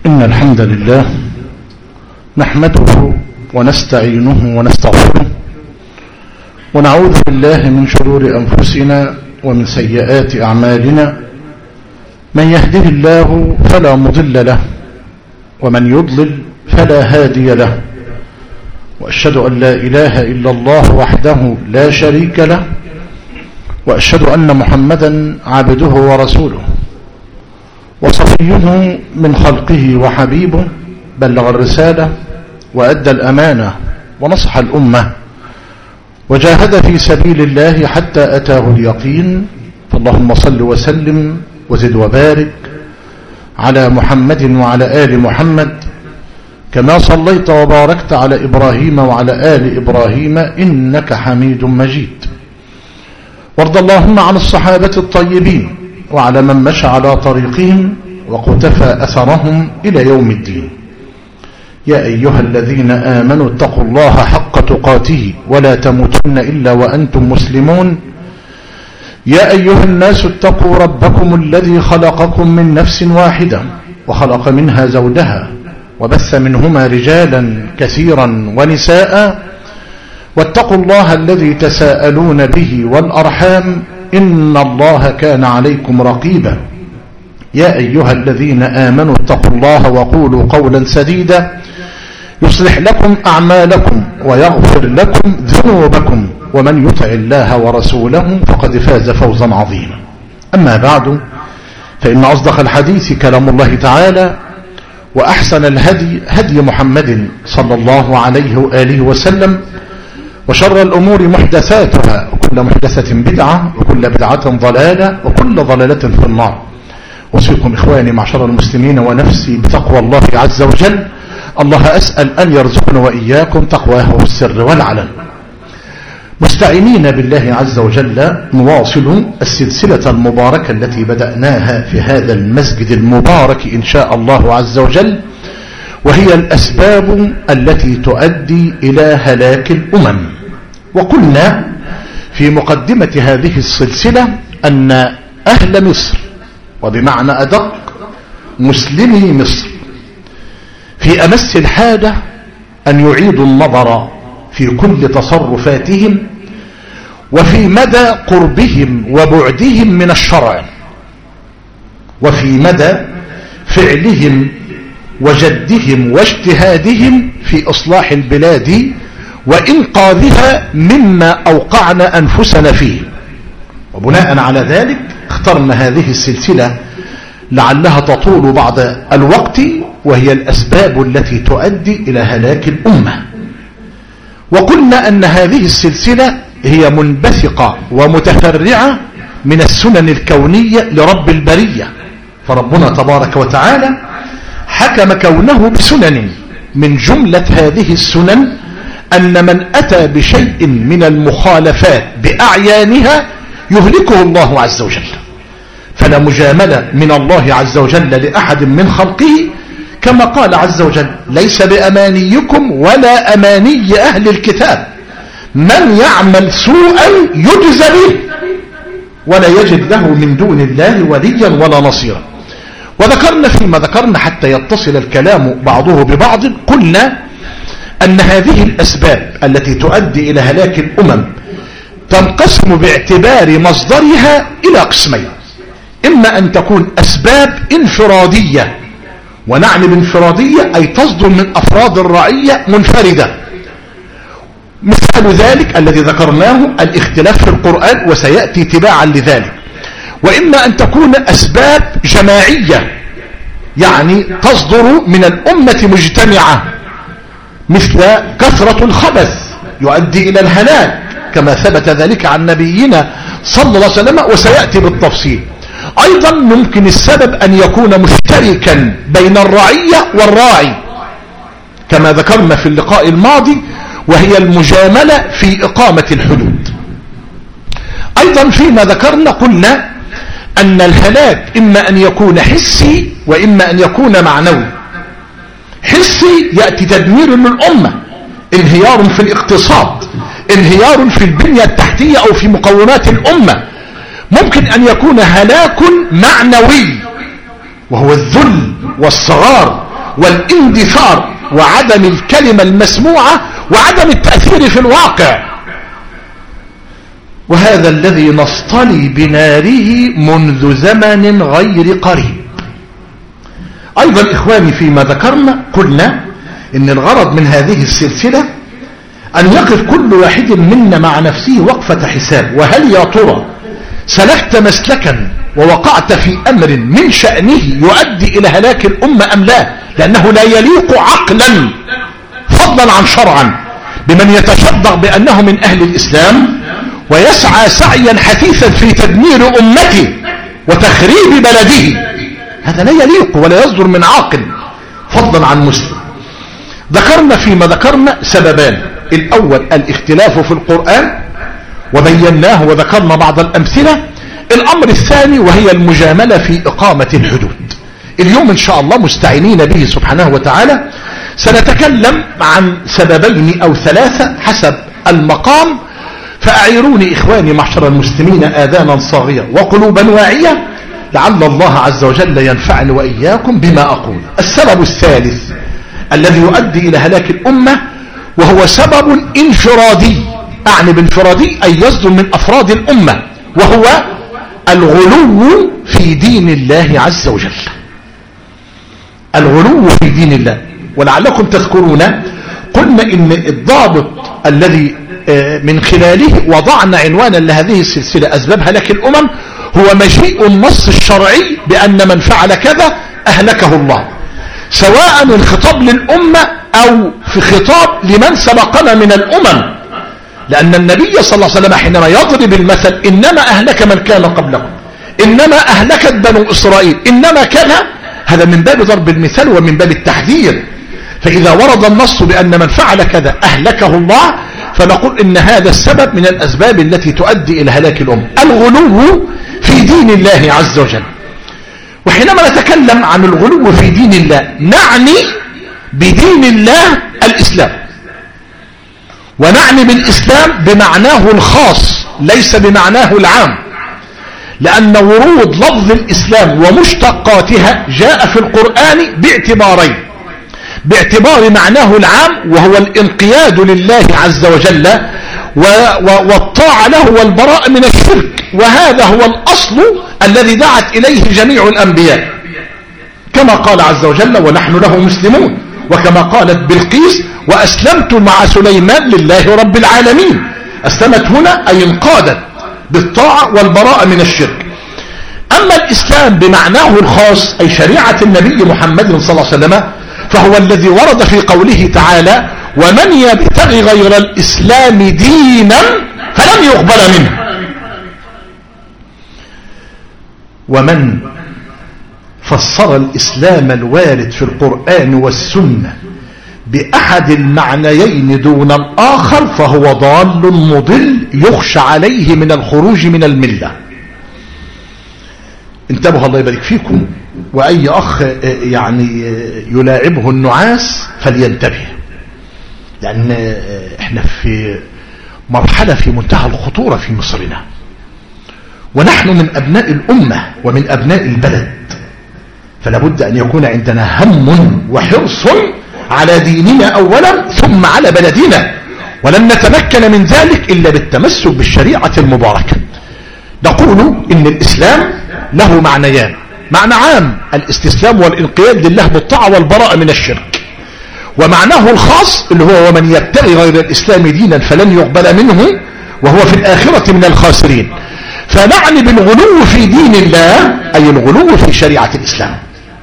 إن الحمد لله نحمده ونستعينه ونستغفره ونعوذ بالله من شرور أنفسنا ومن سيئات أعمالنا. من يهده الله فلا مضل له ومن يضلل فلا هادي له، وأشهد أن لا إله إلا الله وحده لا شريك له، وأشهد أن محمدا عبده ورسوله وصفيه من خلقه وحبيبه، بلغ الرسالة وأدى الأمانة ونصح الأمة وجاهد في سبيل الله حتى أتاه اليقين. فاللهم صل وسلم وزد وبارك على محمد وعلى آل محمد كما صليت وباركت على إبراهيم وعلى آل إبراهيم إنك حميد مجيد. وارض اللهم عن الصحابة الطيبين وعلى من مشى على طريقهم وقتفى أثرهم إلى يوم الدين. يا أيها الذين آمنوا اتقوا الله حق تقاته ولا تموتن إلا وأنتم مسلمون. يا أيها الناس اتقوا ربكم الذي خلقكم من نفس واحدة وخلق منها زوجها وبث منهما رجالا كثيرا ونساء، واتقوا الله الذي تساءلون به والأرحام إن الله كان عليكم رقيبا. يا أيها الذين آمنوا اتقوا الله وقولوا قولا سديدا يصلح لكم أعمالكم ويغفر لكم ذنوبكم، ومن يطع الله ورسوله فقد فاز فوزا عظيما. أما بعد، فإن أصدق الحديث كلام الله تعالى، وأحسن الهدي هدي محمد صلى الله عليه وآله وسلم، وشر الأمور محدثاتها وكل محدثة بدعة وكل بدعة ضلالة وكل ضلالة في النار. أوصيكم إخواني معشر المسلمين ونفسي بتقوى الله عز وجل. الله أسأل أن يرزقنا وإياكم تقواه في السر والعلن. مستعينين بالله عز وجل نواصل السلسلة المباركة التي بدأناها في هذا المسجد المبارك إن شاء الله عز وجل، وهي الأسباب التي تؤدي إلى هلاك الأمم. وقلنا في مقدمة هذه السلسلة أن أهل مصر، وبمعنى أدق مسلمي مصر، في أمس الحاجة أن يعيدوا النظر في كل تصرفاتهم وفي مدى قربهم وبعدهم من الشرع، وفي مدى فعلهم وجدهم واجتهادهم في إصلاح البلاد وإنقاذها مما أوقعنا أنفسنا فيه. وبناء على ذلك اخترنا هذه السلسلة لعلها تطول بعض الوقت، وهي الأسباب التي تؤدي إلى هلاك الأمة. وقلنا أن هذه السلسلة هي منبثقة ومتفرعة من السنن الكونية لرب البرية، فربنا تبارك وتعالى حكم كونه بسنن. من جملة هذه السنن أن من أتى بشيء من المخالفات بأعيانها يهلكه الله عز وجل. فلا مجاملة من الله عز وجل لأحد من خلقه، كما قال عز وجل: ليس بأمانيكم ولا أماني أهل الكتاب، من يعمل سوءا يجزى به ولا يجد له من دون الله وليا ولا نصيرا. وذكرنا فيما ذكرنا حتى يتصل الكلام بعضه ببعض، قلنا أن هذه الأسباب التي تؤدي إلى هلاك الأمم تنقسم باعتبار مصدرها إلى قسمين: إما أن تكون أسباب انفرادية، ونعني بانفرادية أي تصدر من أفراد الرعية منفردة، مثال ذلك الذي ذكرناه الاختلاف في القرآن وسيأتي تباعا لذلك. وإما أن تكون أسباب جماعية، يعني تصدر من الأمة مجتمعة، مثل كثرة الخبث يؤدي إلى الهلاك كما ثبت ذلك عن نبينا صلى الله عليه وسلم وسيأتي بالتفصيل. أيضا ممكن السبب أن يكون مشتركا بين الرعية والراعي كما ذكرنا في اللقاء الماضي، وهي المجاملة في إقامة الحدود. أيضا فيما ذكرنا قلنا أن الهلاك إما أن يكون حسي وإما أن يكون معنوي. حسي يأتي تدمير للأمة، انهيار في الاقتصاد، انهيار في البنية التحتية أو في مقومات الأمة. ممكن أن يكون هلاك معنوي، وهو الذل والصغار والاندثار وعدم الكلمة المسموعة وعدم التأثير في الواقع. وهذا الذي نصطلي بناره منذ زمن غير قريب. أيضا إخواني فيما ذكرنا قلنا إن الغرض من هذه السلسلة أن يقف كل واحد منا مع نفسه وقفة حساب، وهل يا ترى سلكت مسلكا ووقعت في أمر من شأنه يؤدي إلى هلاك الأمة أم لا؟ لأنه لا يليق عقلا فضلا عن شرعا بمن يتشبع بأنه من أهل الإسلام ويسعى سعيا حثيثا في تدمير أمته وتخريب بلده. هذا لا يليق ولا يصدر من عاقل فضلا عن مسلم. ذكرنا فيما ذكرنا سببان: الأول الاختلاف في القرآن وبيناه وذكرنا بعض الأمثلة. الأمر الثاني وهي المجاملة في إقامة الحدود. اليوم إن شاء الله مستعينين به سبحانه وتعالى سنتكلم عن سببين أو ثلاثة حسب المقام، فأعيروني إخواني معشر المسلمين آذانا صاغية وقلوبا واعية لعل الله عز وجل ينفعني وإياكم بما أقول. السبب الثالث الذي يؤدي إلى هلاك الأمة وهو سبب انفرادي، أعني بانفرادي أي يصدر من أفراد الأمة، وهو الغلو في دين الله عز وجل. الغلو في دين الله. ولعلكم تذكرون قلنا إن الضابط الذي من خلاله وضعنا عنوانا لهذه السلسلة أسباب هلاك الأمم هو مجيء النص الشرعي بأن من فعل كذا أهلكه الله، سواء الخطاب للأمة أو في خطاب لمن سبقنا من الأمم، لأن النبي صلى الله عليه وسلم حينما يضرب المثل إنما أهلك من كان قبلكم، إنما أهلكت بنو إسرائيل، إنما كذا، هذا من باب ضرب المثال ومن باب التحذير. فإذا ورد النص بأن من فعل كذا أهلكه الله فنقول إن هذا السبب من الأسباب التي تؤدي إلى هلاك الأمة، الغلو في دين الله عز وجل. وحينما نتكلم عن الغلو في دين الله نعني بدين الله الإسلام، ونعني بالإسلام بمعناه الخاص ليس بمعناه العام، لأن ورود لفظ الإسلام ومشتقاتها جاء في القرآن باعتبارين: باعتبار معناه العام وهو الانقياد لله عز وجل والطاعة له والبراء من الشرك، وهذا هو الأصل الذي دعت إليه جميع الأنبياء، كما قال عز وجل: ونحن له مسلمون، وكما قالت بلقيس: وأسلمت مع سليمان لله رب العالمين. أسلمت هنا أي انقادت بالطاعة والبراء من الشرك. أما الإسلام بمعناه الخاص أي شريعة النبي محمد صلى الله عليه وسلم فهو الذي ورد في قوله تعالى: ومن يبتغي غير الإسلام دينا فلن يقبل منه. ومن فسر الإسلام الوارد في القرآن والسنة بأحد المعنيين دون الآخر فهو ضال مضل يخشى عليه من الخروج من الملة. انتبهوا الله يبارك فيكم، وأي أخ يعني يلاعبه النعاس فلينتبه، لأن احنا في مرحلة في منتهى الخطورة في مصرنا، ونحن من أبناء الأمة ومن أبناء البلد، فلا بد أن يكون عندنا هم وحرص على ديننا أولا ثم على بلدنا، ولن نتمكن من ذلك إلا بالتمسك بالشريعة المباركة. نقول إن الإسلام له معنيان: معنى عام الاستسلام والانقياد لله بالطاعة والبراءة من الشرك، ومعناه الخاص اللي هو ومن يبتغي غير الإسلام دينا فلن يقبل منه وهو في الآخرة من الخاسرين. فنعني بالغلو في دين الله أي الغلو في شريعة الإسلام.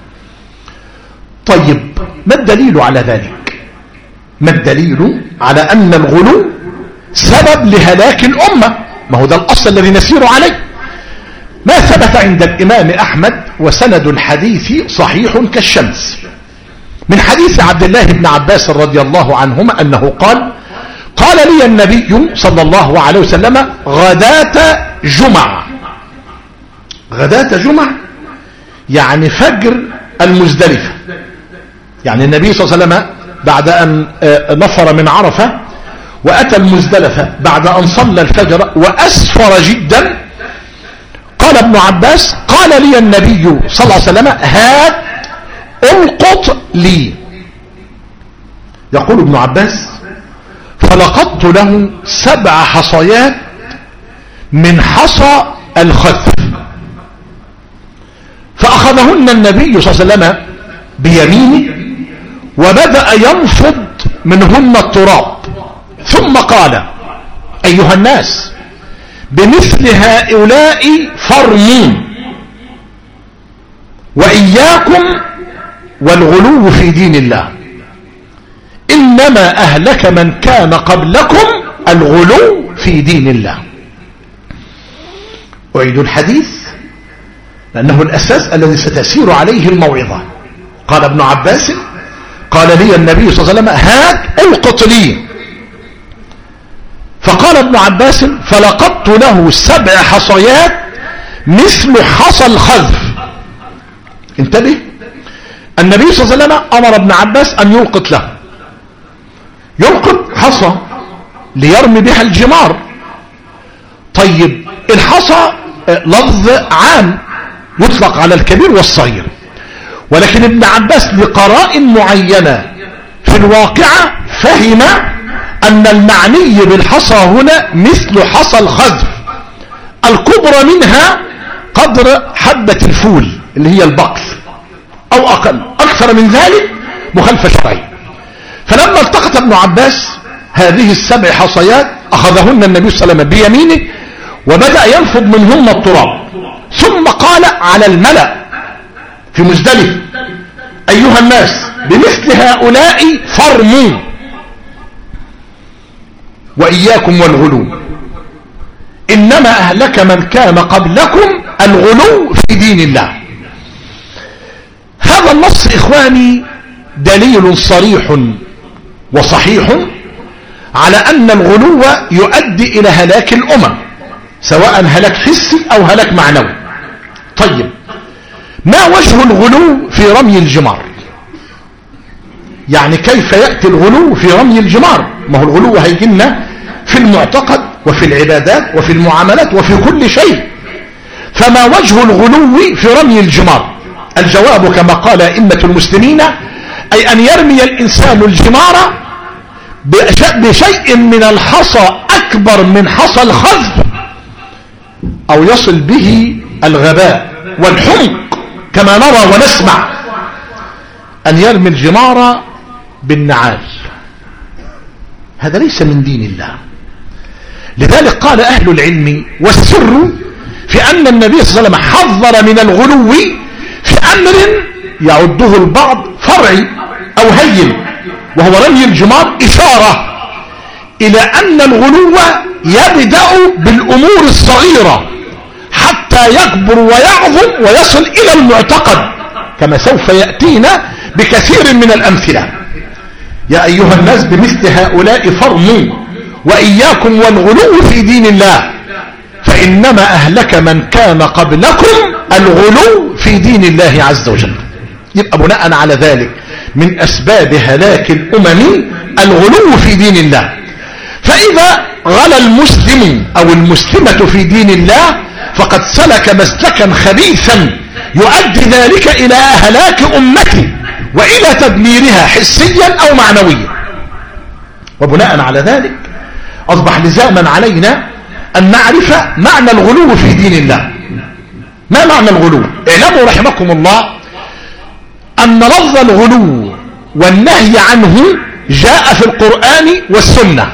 طيب ما الدليل على ذلك؟ ما الدليل على أن الغلو سبب لهلاك الأمة؟ ما هو ده الأصل الذي نسير عليه. ما ثبت عند الإمام أحمد وسند الحديث صحيح كالشمس من حديث عبد الله بن عباس رضي الله عنهما أنه قال لي النبي صلى الله عليه وسلم: غداة جمعة. غداة جمعة يعني فجر المزدلفة، يعني النبي صلى الله عليه وسلم بعد أن نفر من عرفة وأتى المزدلفة بعد أن صلى الفجر وأسفر جدا، قال ابن عباس: قال لي النبي صلى الله عليه وسلم: هات القط لي. يقول ابن عباس: فلقطت له 7 حصيات من حصى الخذف، فأخذهن النبي صلى الله عليه وسلم بيمينه وبدأ ينفض منهن التراب، ثم قال: أيها الناس، بمثل هؤلاء فارموا، وإياكم والغلو في دين الله، إنما أهلك من كان قبلكم الغلو في دين الله. أعيد الحديث لأنه الأساس الذي ستسير عليه الموعظة. قال ابن عباس: قال لي النبي صلى الله عليه وسلم: هات أوقط لي. فقال ابن عباس: فلقطت له 7 حصيات مثل حصى الخذف. انتبه، النبي صلى الله عليه وسلم أمر ابن عباس أن يلقط له، يلقط حصى ليرمي بها الجمار. طيب، الحصى لفظ عام يطلق على الكبير والصغير، ولكن ابن عباس لقرائن معينة في الواقعة فهم أن المعني بالحصى هنا مثل حصى الخذف، الكبرى منها قدر حبة الفول اللي هي البقل أو أقل، أكثر من ذلك مخالفة شرعية. فلما التقط ابن عباس هذه ال7 حصيات أخذهن النبي صلى الله عليه وسلم بيمينه وبدأ ينفض منهن التراب، ثم قال على الملأ في مزدلفة: أيها الناس، بمثل هؤلاء فارموا، وإياكم والغلو، إنما أهلك من كان قبلكم الغلو في دين الله. هذا النص إخواني دليل صريح وصحيح على أن الغلو يؤدي إلى هلاك الأمم، سواء هلاك حسي أو هلاك معنوي. طيب، ما وجه الغلو في رمي الجمار؟ يعني كيف يأتي الغلو في رمي الجمار؟ ما هو الغلو هيجينا في المعتقد وفي العبادات وفي المعاملات وفي كل شيء. فما وجه الغلو في رمي الجمار؟ الجواب كما قال أئمة المسلمين: أي أن يرمي الإنسان الجمار بشيء من الحصى أكبر من حصى الخذف، أو يصل به الغباء والحمق كما نرى ونسمع، أن يرمي الجمار بالنعال. هذا ليس من دين الله. لذلك قال أهل العلم: والسر في أن النبي صلى الله عليه وسلم حذر من الغلو في أمر يعده البعض فرعي أو هين، وهو رمي الجمار، إشارة إلى أن الغلو يبدأ بالأمور الصغيرة حتى يكبر ويعظم ويصل إلى المعتقد، كما سوف يأتينا بكثير من الأمثلة. يا أيها الناس، بمثل هؤلاء فارموا، وإياكم والغلو في دين الله، فإنما أهلك من كان قبلكم الغلو في دين الله عز وجل. يبقى بناء على ذلك من أسباب هلاك الأمم الغلو في دين الله. فإذا غلا المسلم أو المسلمة في دين الله فقد سلك مسلكا خبيثا يؤدي ذلك إلى هلاك أمته وإلى تدميرها حسيا أو معنويا. وبناء على ذلك أصبح لزاما علينا أن نعرف معنى الغلو في دين الله. ما معنى الغلو؟ اعلموا رحمكم الله أن لفظ الغلو والنهي عنه جاء في القرآن والسنة،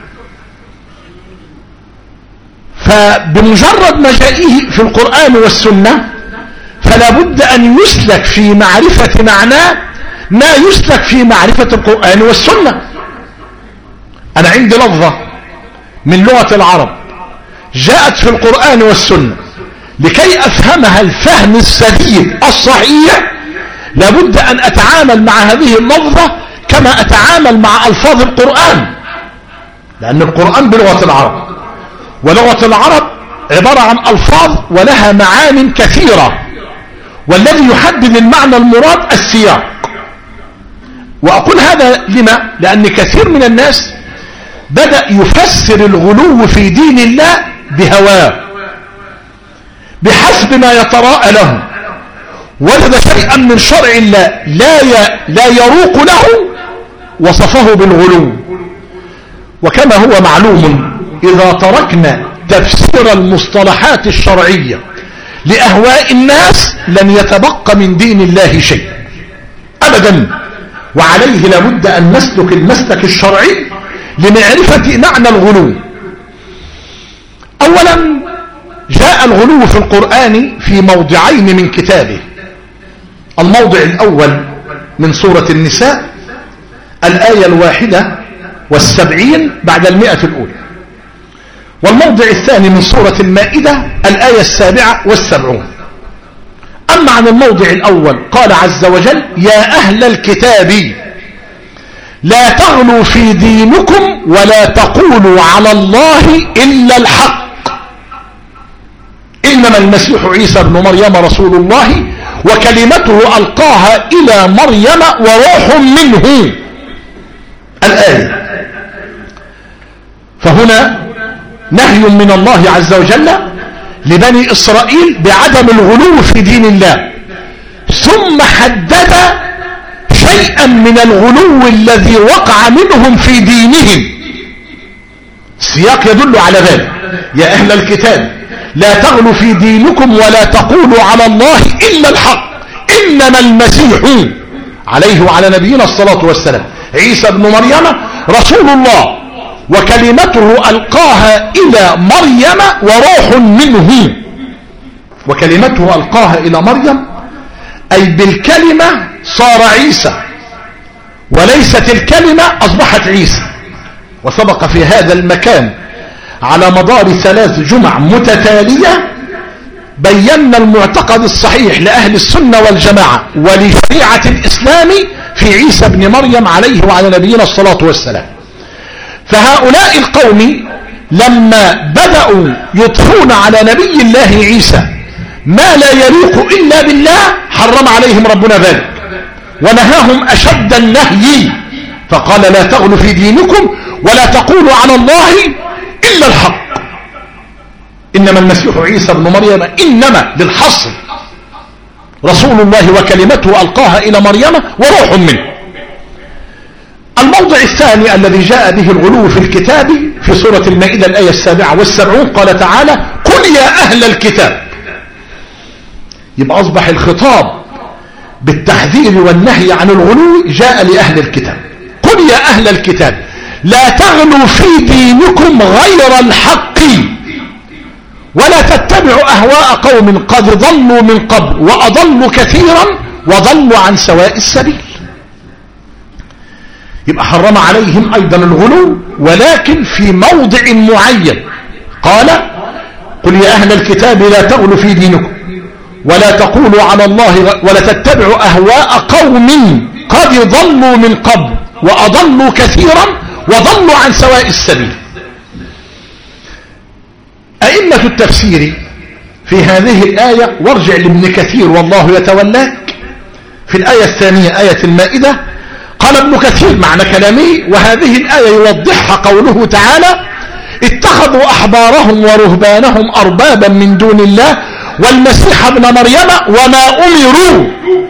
فبمجرد ما جائه في القرآن والسنة فلا بد أن يسلك في معرفة معناه ما يسلك في معرفة القرآن والسنة. أنا عندي لفظة من لغة العرب جاءت في القرآن والسنة، لكي أفهمها الفهم السديد الصحيح لابد أن أتعامل مع هذه اللفظة كما أتعامل مع ألفاظ القرآن، لأن القرآن بلغة العرب، ولغة العرب عبارة عن ألفاظ ولها معان كثيرة، والذي يحدد المعنى المراد السياق. وأقول هذا لما؟ لأن كثير من الناس بدأ يفسر الغلو في دين الله بهواه بحسب ما يتراءى له، وجد شيئا من شرع الله لا يروق له وصفه بالغلو. وكما هو معلوم إذا تركنا تفسير المصطلحات الشرعية لأهواء الناس لن يتبقى من دين الله شيء أبدا. وعليه لابد أن نسلك المسلك الشرعي لمعرفة معنى الغلو. أولا جاء الغلو في القرآن في موضعين من كتابه. الموضع الأول من سورة النساء الآية 71 بعد 100 الأولى، والموضع الثاني من سورة المائدة الآية 77. أما عن الموضع الأول قال عز وجل: يا أهل الكتاب لا تغلوا في دينكم ولا تقولوا على الله إلا الحق إنما المسيح عيسى ابن مريم رسول الله وكلمته ألقاها إلى مريم وروح منه. الآية. فهنا نهي من الله عز وجل لبني إسرائيل بعدم الغلو في دين الله، ثم حدد شيئا من الغلو الذي وقع منهم في دينهم. السياق يدل على ذلك: يا أهل الكتاب لا تغلوا في دينكم ولا تقولوا على الله إلا الحق إنما المسيح عليه وعلى نبينا الصلاة والسلام عيسى ابن مريم رسول الله وكلمته ألقاها إلى مريم وروح منه. وكلمته ألقاها إلى مريم أي بالكلمة صار عيسى، وليست الكلمة أصبحت عيسى. وسبق في هذا المكان على مدار 3 جمع متتالية بينا المعتقد الصحيح لأهل السنة والجماعة ولشريعة الإسلام في عيسى ابن مريم عليه وعلى نبينا الصلاة والسلام. فهؤلاء القوم لما بدأوا يطفون على نبي الله عيسى ما لا يليق إلا بالله حرم عليهم ربنا ذلك ونهاهم أشد النهي، فقال: لا تغلوا في دينكم ولا تقولوا على الله إلا الحق إنما المسيح عيسى ابن مريم، إنما للحصر، رسول الله وكلمته ألقاها إلى مريم وروح منه. الموضع الثاني الذي جاء به الغلو في الكتاب في سورة المائدة الآية 77 قال تعالى: قل يا أهل الكتاب. يبقى أصبح الخطاب بالتحذير والنهي عن الغلو جاء لأهل الكتاب. قل يا أهل الكتاب لا تغلوا في دينكم غير الحق ولا تتبعوا أهواء قوم قد ضلوا من قبل وأضلوا كثيرا وضلوا عن سواء السبيل. يبقى حرم عليهم أيضا الغلو ولكن في موضع معين. قال: قل يا أهل الكتاب لا تغلوا في دينكم ولا تقولوا على الله ولا تتبعوا أهواء قوم قد ضلوا من قبل وأضلوا كثيرا وضلوا عن سواء السبيل. أئمة التفسير في هذه الآية، وارجع لابن كثير والله يتولاك في الآية الثانية آية المائدة، قال ابن كثير معنى كلامه: وهذه الآية يوضحها قوله تعالى: اتخذوا أحبارهم ورهبانهم أربابا من دون الله والمسيح ابن مريم وما أمروا.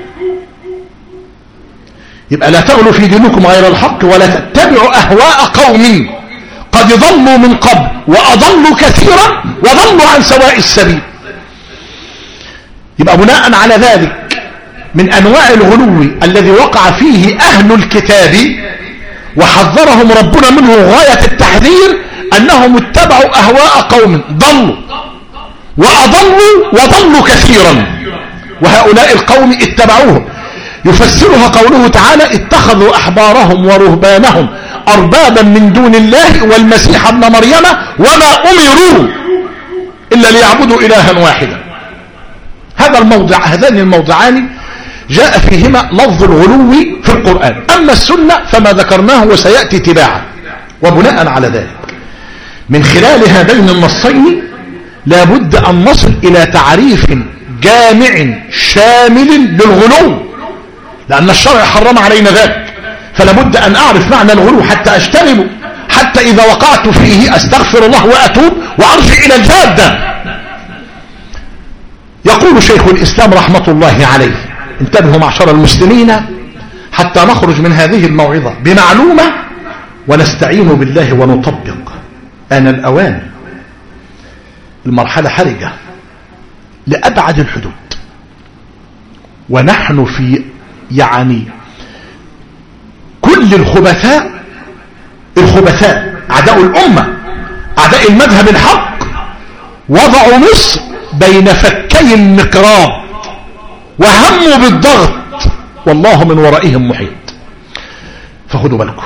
يبقى لا تغلوا في دينكم غير الحق ولا تتبعوا أهواء قوم قد ضلوا من قبل وأضلوا كثيرا وضلوا عن سواء السبيل. يبقى بناء على ذلك من أنواع الغلو الذي وقع فيه أهل الكتاب وحذرهم ربنا منه غاية التحذير أنهم اتبعوا أهواء قوم ضلوا وضلوا كثيرا، وهؤلاء القوم اتبعوهم. يفسرها قوله تعالى: اتخذوا أحبارهم ورهبانهم أربابا من دون الله والمسيح ابن مريم وما أمروا إلا ليعبدوا إلها واحدا. هذان الموضعان جاء فيهما لفظ الغلو في القرآن. أما السنة فما ذكرناه وسيأتي تباعا. وبناء على ذلك من خلال هذين النصين لابد أن نصل إلى تعريف جامع شامل للغلو، لأن الشرع حرم علينا ذلك، فلابد أن أعرف معنى الغلو حتى أجتنبه، حتى إذا وقعت فيه أستغفر الله وأتوب وأرجع إلى الجادة. يقول شيخ الإسلام رحمة الله عليه: انتبهوا معشر المسلمين حتى نخرج من هذه الموعظة بمعلومة ونستعين بالله ونطبق. آن الأوان. المرحلة حرجة لأبعد الحدود، ونحن في كل الخبثاء أعداء الأمة أعداء المذهب الحق وضعوا مصر بين فكي المقراض وهموا بالضغط، والله من ورائهم محيط. فخذوا بالكم،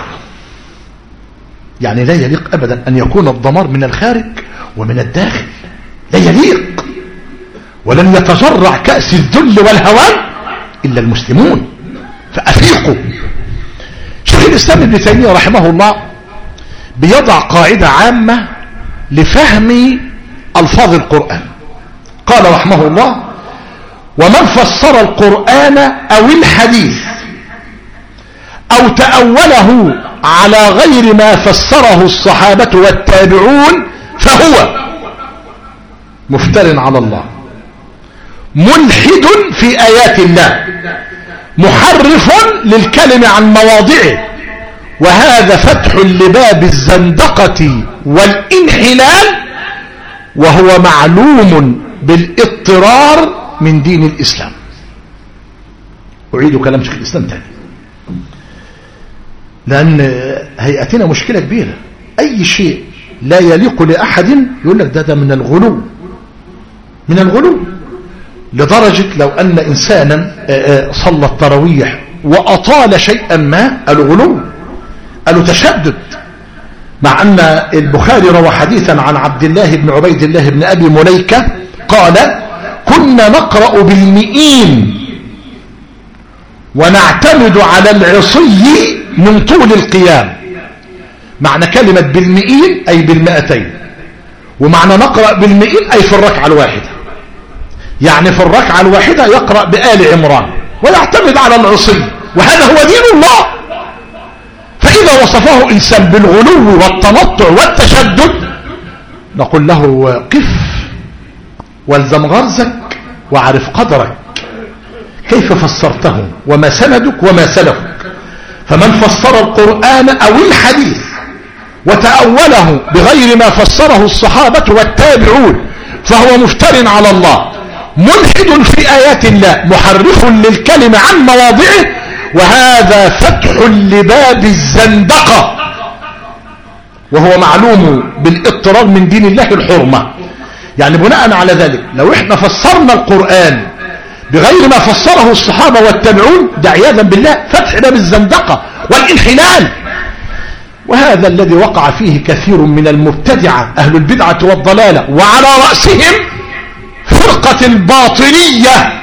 لا يليق أبدا أن يكون الدمار من الخارج ومن الداخل، لا يليق. ولن يتجرع كأس الذل والهوان إلا المسلمون، فأفيقوا. شيخ الإسلام ابن تيمية رحمه الله بيضع قاعدة عامة لفهم ألفاظ القرآن. قال رحمه الله: ومن فسر القرآن أو الحديث أو تأوله على غير ما فسره الصحابة والتابعون فهو مفتر على الله، ملحد في آيات الله، محرف للكلم عن مواضعه، وهذا فتح لباب الزندقة والانحلال، وهو معلوم بالاضطرار من دين الإسلام. أعيد كلام شيخ الإسلام تاني، لأن هيئتنا مشكلة كبيرة. أي شيء لا يليق لأحد يقول لك ده من الغلو، من الغلو، لدرجة لو أن إنسانا صلى التراويح وأطال شيئا ما الغلو، قالوا تشدد. مع أن البخاري روى حديثا عن عبد الله بن عبيد الله بن أبي مليكة قال: كنا نقرأ بالمئين ونعتمد على العصي من طول القيام. معنى كلمة بالمئين أي بالمئتين، ومعنى نقرأ بالمئين أي في الركعة الواحدة، في الركعة الواحدة يقرأ بآل عمران ويعتمد على العصي، وهذا هو دين الله. فإذا وصفه إنسان بالغلو والتنطع والتشدد نقول له: قف والزم غرزك وعرف قدرك، كيف فسرته وما سندك وما سلفك. فمن فسر القرآن أو الحديث وتأوله بغير ما فسره الصحابة والتابعون فهو مفتر على الله، ملحد في آيات الله، محرف للكلمة عن مواضعه، وهذا فتح لباب الزندقة، وهو معلوم بالاضطرار من دين الله الحرمة. بناء على ذلك لو احنا فسرنا القرآن بغير ما فسره الصحابة والتابعون ده عياذا بالله فتح باب الزندقة والانحلال، وهذا الذي وقع فيه كثير من المبتدعة أهل البدعة والضلالة، وعلى رأسهم فرقة الباطنية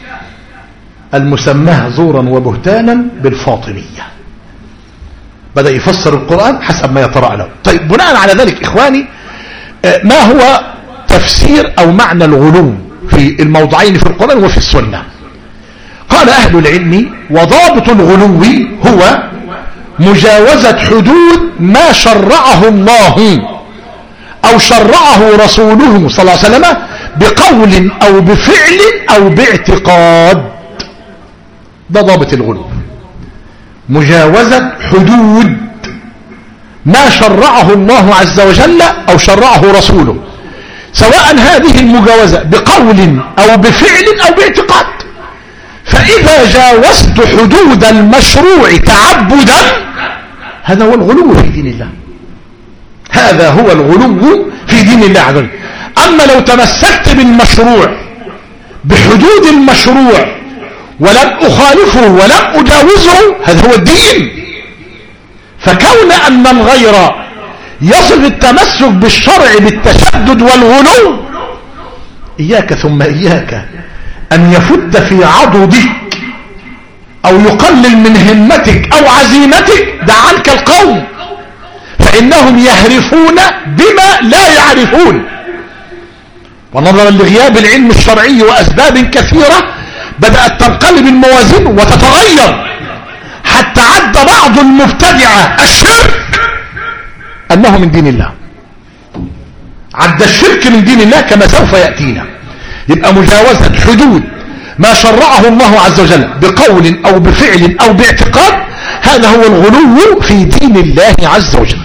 المسماه زورا وبهتانا بالفاطمية. بدأ يفسر القرآن حسب ما يطرأ له. طيب، بناء على ذلك إخواني، ما هو تفسير أو معنى الغلو في الموضعين في القرآن وفي السنة؟ قال أهل العلم: وضابط الغلو هو مجاوزة حدود ما شرعه الله أو شرعه رسوله صلى الله عليه وسلم بقول أو بفعل أو باعتقاد. ده ضابط الغلو، مجاوزة حدود ما شرعه الله عز وجل أو شرعه رسوله، سواء هذه المجاوزة بقول أو بفعل أو باعتقاد. فإذا جاوزت حدود المشروع تعبدا هذا هو الغلو في دين الله، هذا هو الغلو في دين الله عز وجل. أما لو تمسكت بالمشروع بحدود المشروع ولم أخالفه ولم أجاوزه هذا هو الدين. فكون أن الغير يصف التمسك بالشرع بالتشدد والغلو، إياك ثم إياك أن يفت في عضدك أو يقلل من همتك أو عزيمتك. دع عنك القوم فإنهم يهرفون بما لا يعرفون. ونظرا لغياب العلم الشرعي وأسباب كثيرة بدأت تنقلب الموازين وتتغير، حتى عد بعض المبتدعة الشرك أنه من دين الله، عد الشرك من دين الله كما سوف يأتينا. يبقى مجاوزة حدود ما شرعه الله عز وجل بقول أو بفعل أو باعتقاد، هذا هو الغلو في دين الله عز وجل.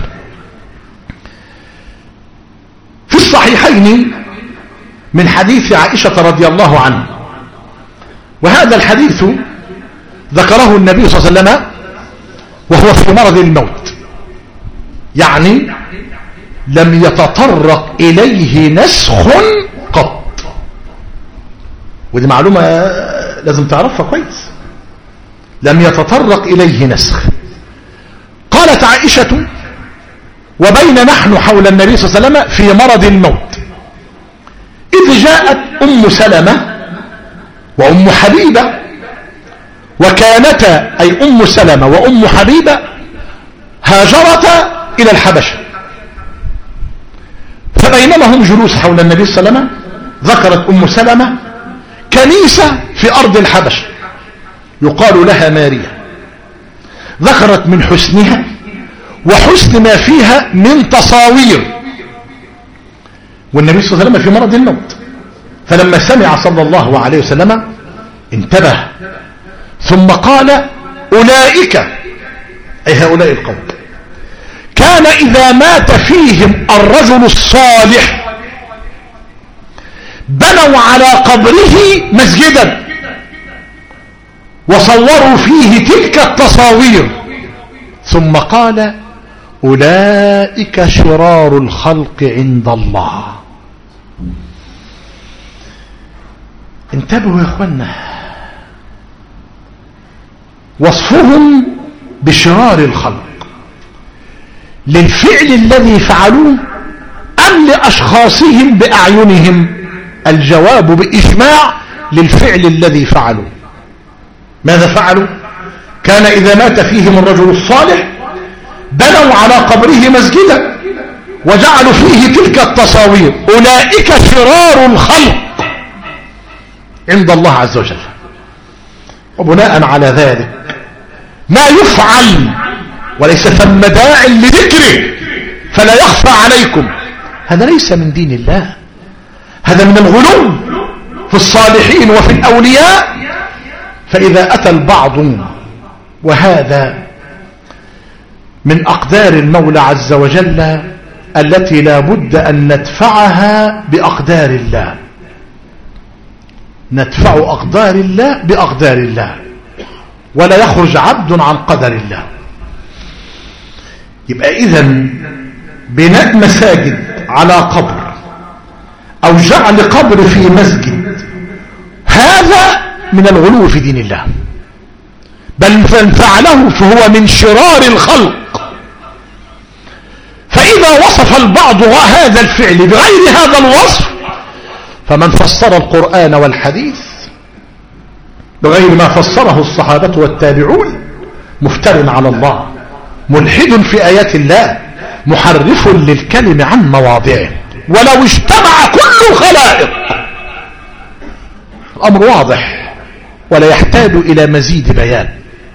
في الصحيحين من حديث عائشة رضي الله عنها، وهذا الحديث ذكره النبي صلى الله عليه وسلم وهو في مرض الموت، يعني لم يتطرق إليه نسخ قط. ودي معلومة لازم تعرفها كويس، لم يتطرق إليه نسخ. قالت عائشة: وبين نحن حول النبي صلى الله عليه وسلم في مرض الموت إذ جاءت أم سلمة وأم حبيبة، وكانتا أي أم سلمة وأم حبيبة هاجرتا إلى الحبشة، فبينما هم جلوس حول النبي صلى الله عليه وسلم ذكرت أم سلمة كنيسة في أرض الحبشة يقال لها ماريا، ذكرت من حسنها وحسن ما فيها من تصاوير، والنبي صلى الله عليه وسلم في مرض الموت. فلما سمع صلى الله عليه وسلم انتبه، ثم قال: أولئك أي هؤلاء القوم كان إذا مات فيهم الرجل الصالح بنوا على قبره مسجدا وصوروا فيه تلك التصاوير، ثم قال: أولئك شرار الخلق عند الله. انتبهوا يا اخوانا، وصفهم بشرار الخلق للفعل الذي فعلوه أم لأشخاصهم بأعينهم؟ الجواب بإجماع للفعل الذي فعلوه. ماذا فعلوا؟ كان إذا مات فيهم الرجل الصالح بنوا على قبره مسجدا وجعلوا فيه تلك التصاوير، أولئك شرار الخلق عند الله عز وجل. وبناء على ذلك ما يفعل وليس ثم داع لذكره فلا يخفى عليكم، هذا ليس من دين الله، هذا من الغلو في الصالحين وفي الأولياء. فإذا أتى البعض، وهذا من أقدار المولى عز وجل التي لا بد أن ندفعها بأقدار الله، ندفع أقدار الله بأقدار الله، ولا يخرج عبد عن قدر الله. يبقى إذن بناء مساجد على قبر أو جعل قبر في مسجد هذا من الغلو في دين الله، بل من فعله فهو من شرار الخلق. فإذا وصف البعض هذا الفعل بغير هذا الوصف، فمن فسر القرآن والحديث بغير ما فسره الصحابة والتابعون مفتر على الله، ملحد في آيات الله، محرف للكلم عن مواضعه. ولو اجتمع كل الخلائق، الأمر واضح ولا يحتاج إلى مزيد بيان.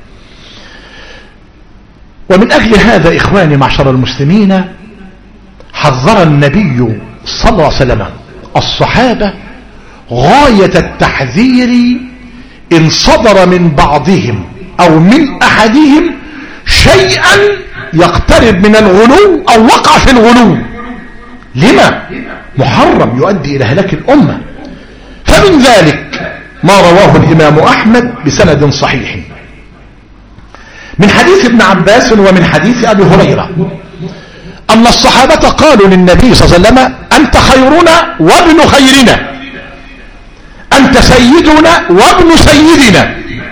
ومن أجل هذا إخواني معشر المسلمين حذر النبي صلى الله عليه وسلم الصحابة غاية التحذير إن صدر من بعضهم أو من أحدهم شيئا يقترب من الغلو أو وقع في الغلو. لما؟ محرم يؤدي إلى هلاك الأمة. فمن ذلك ما رواه الإمام أحمد بسند صحيح من حديث ابن عباس ومن حديث أبي هريرة أن الصحابة قالوا للنبي صلى الله عليه وسلم: أنت خيرنا وابن خيرنا، أنت سيدنا وابن سيدنا.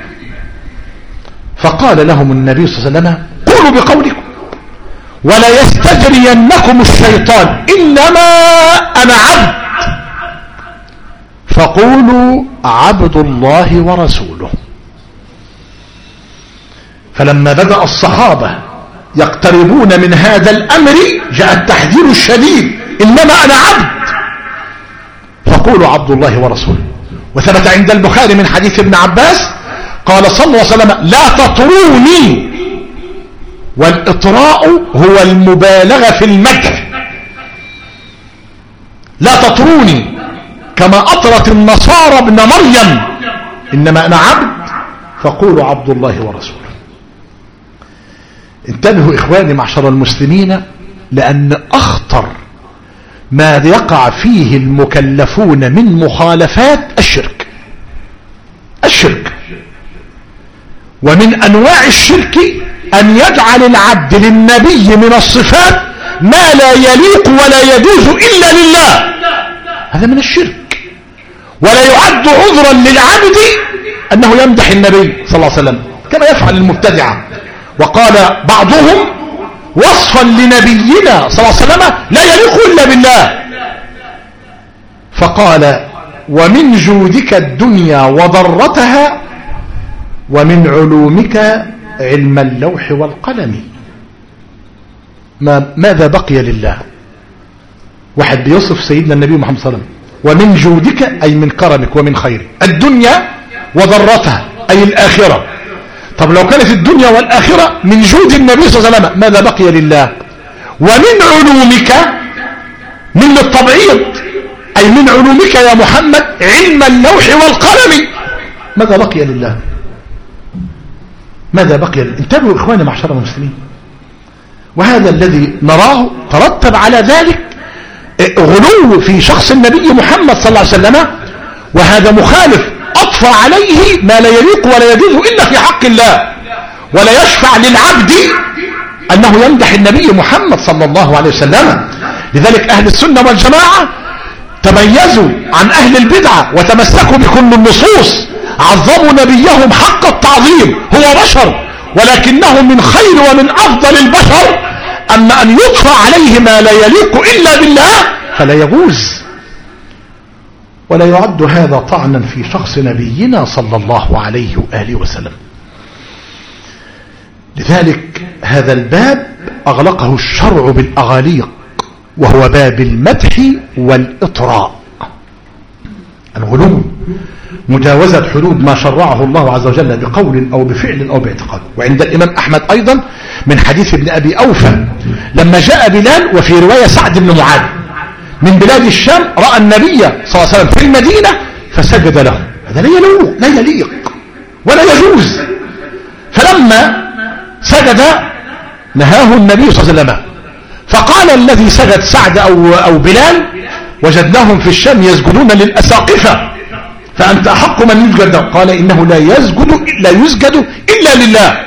فقال لهم النبي صلى الله عليه وسلم: قولوا بقولكم ولا يستجرينكم الشيطان، إنما أنا عبد، فقولوا عبد الله ورسوله. فلما بدأ الصحابة يقتربون من هذا الأمر جاء التحذير الشديد: إنما أنا عبد، فقولوا عبد الله ورسوله. وثبت عند البخاري من حديث ابن عباس قال صلى الله عليه وسلم: لا تطروني. والإطراء هو المبالغة في المدح. لا تطروني كما أطرت النصارى ابن مريم إنما أنا عبد فقولوا عبد الله ورسوله. انتبهوا إخواني معشر المسلمين، لأن أخطر ما يقع فيه المكلفون من مخالفات الشرك. ومن أنواع الشرك أن يجعل العبد للنبي من الصفات ما لا يليق ولا يجوز إلا لله، هذا من الشرك. ولا يعد عذرا للعبد أنه يمدح النبي صلى الله عليه وسلم كما يفعل المبتدعة. وقال بعضهم وصفا لنبينا صلى الله عليه وسلم لا يليق إلا بالله، فقال ومن جودك الدنيا وضرتها ومن علومك علم اللوح والقلم. ماذا بقي لله؟ واحد بيوصف سيدنا النبي محمد صلى الله عليه وسلم ومن جودك أي من كرمك ومن خيرك الدنيا وضرتها أي الآخرة. طب لو كانت الدنيا والآخرة من جود النبي صلى الله عليه وسلم ماذا بقي لله؟ ومن علومك من التبعيض أي من علومك يا محمد علم اللوح والقلم، ماذا بقي لله؟ ماذا بقي لله؟ انتبهوا إخواني معشر المسلمين، وهذا الذي نراه ترتب على ذلك غلو في شخص النبي محمد صلى الله عليه وسلم، وهذا مخالف أطفى عليه ما لا يليق ولا يجوز إلا في حق الله، ولا يشفع للعبد أنه يمدح النبي محمد صلى الله عليه وسلم. لذلك أهل السنة والجماعة تميزوا عن أهل البدعة وتمسكوا بكل النصوص، عظموا نبيهم حق التعظيم، هو بشر ولكنه من خير ومن أفضل البشر، أما أن يطفى عليه ما لا يليق إلا بالله فلا يجوز، ولا يعد هذا طعنا في شخص نبينا صلى الله عليه وآله وسلم. لذلك هذا الباب أغلقه الشرع بالأغاليق، وهو باب المدح والإطراء. الغلو مجاوزة حدود ما شرعه الله عز وجل بقول أو بفعل أو باعتقاد. وعند الإمام أحمد أيضا من حديث ابن أبي أوفى لما جاء بلال، وفي رواية سعد بن معاذ من بلاد الشام، رأى النبي صلى الله عليه وسلم في المدينة فسجد له. هذا لا يليق ولا يجوز. فلما سجد نهاه النبي صلى الله عليه وسلم، فقال الذي سجد سعد أو بلال وجدناهم في الشام يسجدون للأساقفة فأنت أحق من يسجد. قال إنه لا يسجد إلا لله.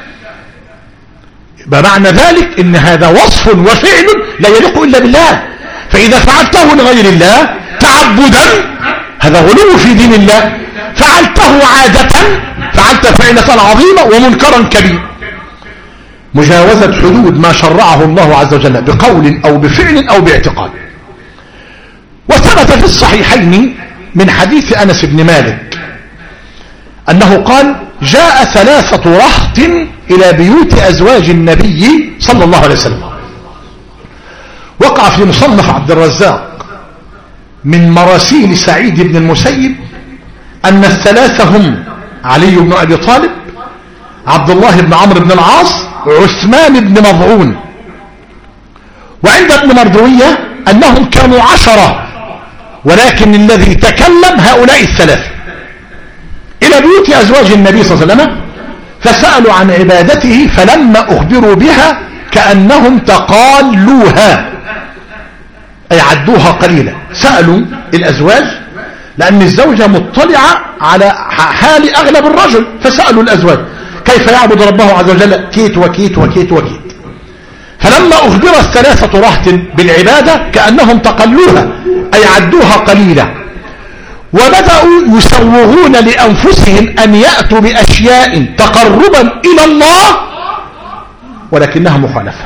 بمعنى ذلك إن هذا وصف وفعل لا يليق إلا بالله، فإذا فعلته لغير الله تعبدا هذا غلو في دين الله، فعلته عادة فعلت فعلة عظيمة ومنكرا كبير. مجاوزة حدود ما شرعه الله عز وجل بقول أو بفعل أو باعتقاد. وثبت في الصحيحين من حديث أنس بن مالك أنه قال جاء 3 رهط إلى بيوت أزواج النبي صلى الله عليه وسلم. وقع في مصنف عبد الرزاق من مراسيل سعيد بن المسيب أن ال3 هم علي بن أبي طالب، عبد الله بن عمرو بن العاص، عثمان بن مظعون. وعند ابن مردوية أنهم كانوا 10، ولكن الذي تكلم هؤلاء ال3 إلى بيوت أزواج النبي صلى الله عليه وسلم فسألوا عن عبادته، فلما أخبروا بها كأنهم تقالوها أي عدوها قليلا. سألوا الأزواج لأن الزوجة مطلعة على حال أغلب الرجل، فسألوا الأزواج كيف يعبد ربه عز وجل، كيت وكيت وكيت وكيت. فلما أخبر ال3 رهط بالعبادة كأنهم تقلوها أي عدوها قليلا، وبدأوا يسوغون لأنفسهم أن يأتوا بأشياء تقربا إلى الله ولكنها مخالفة.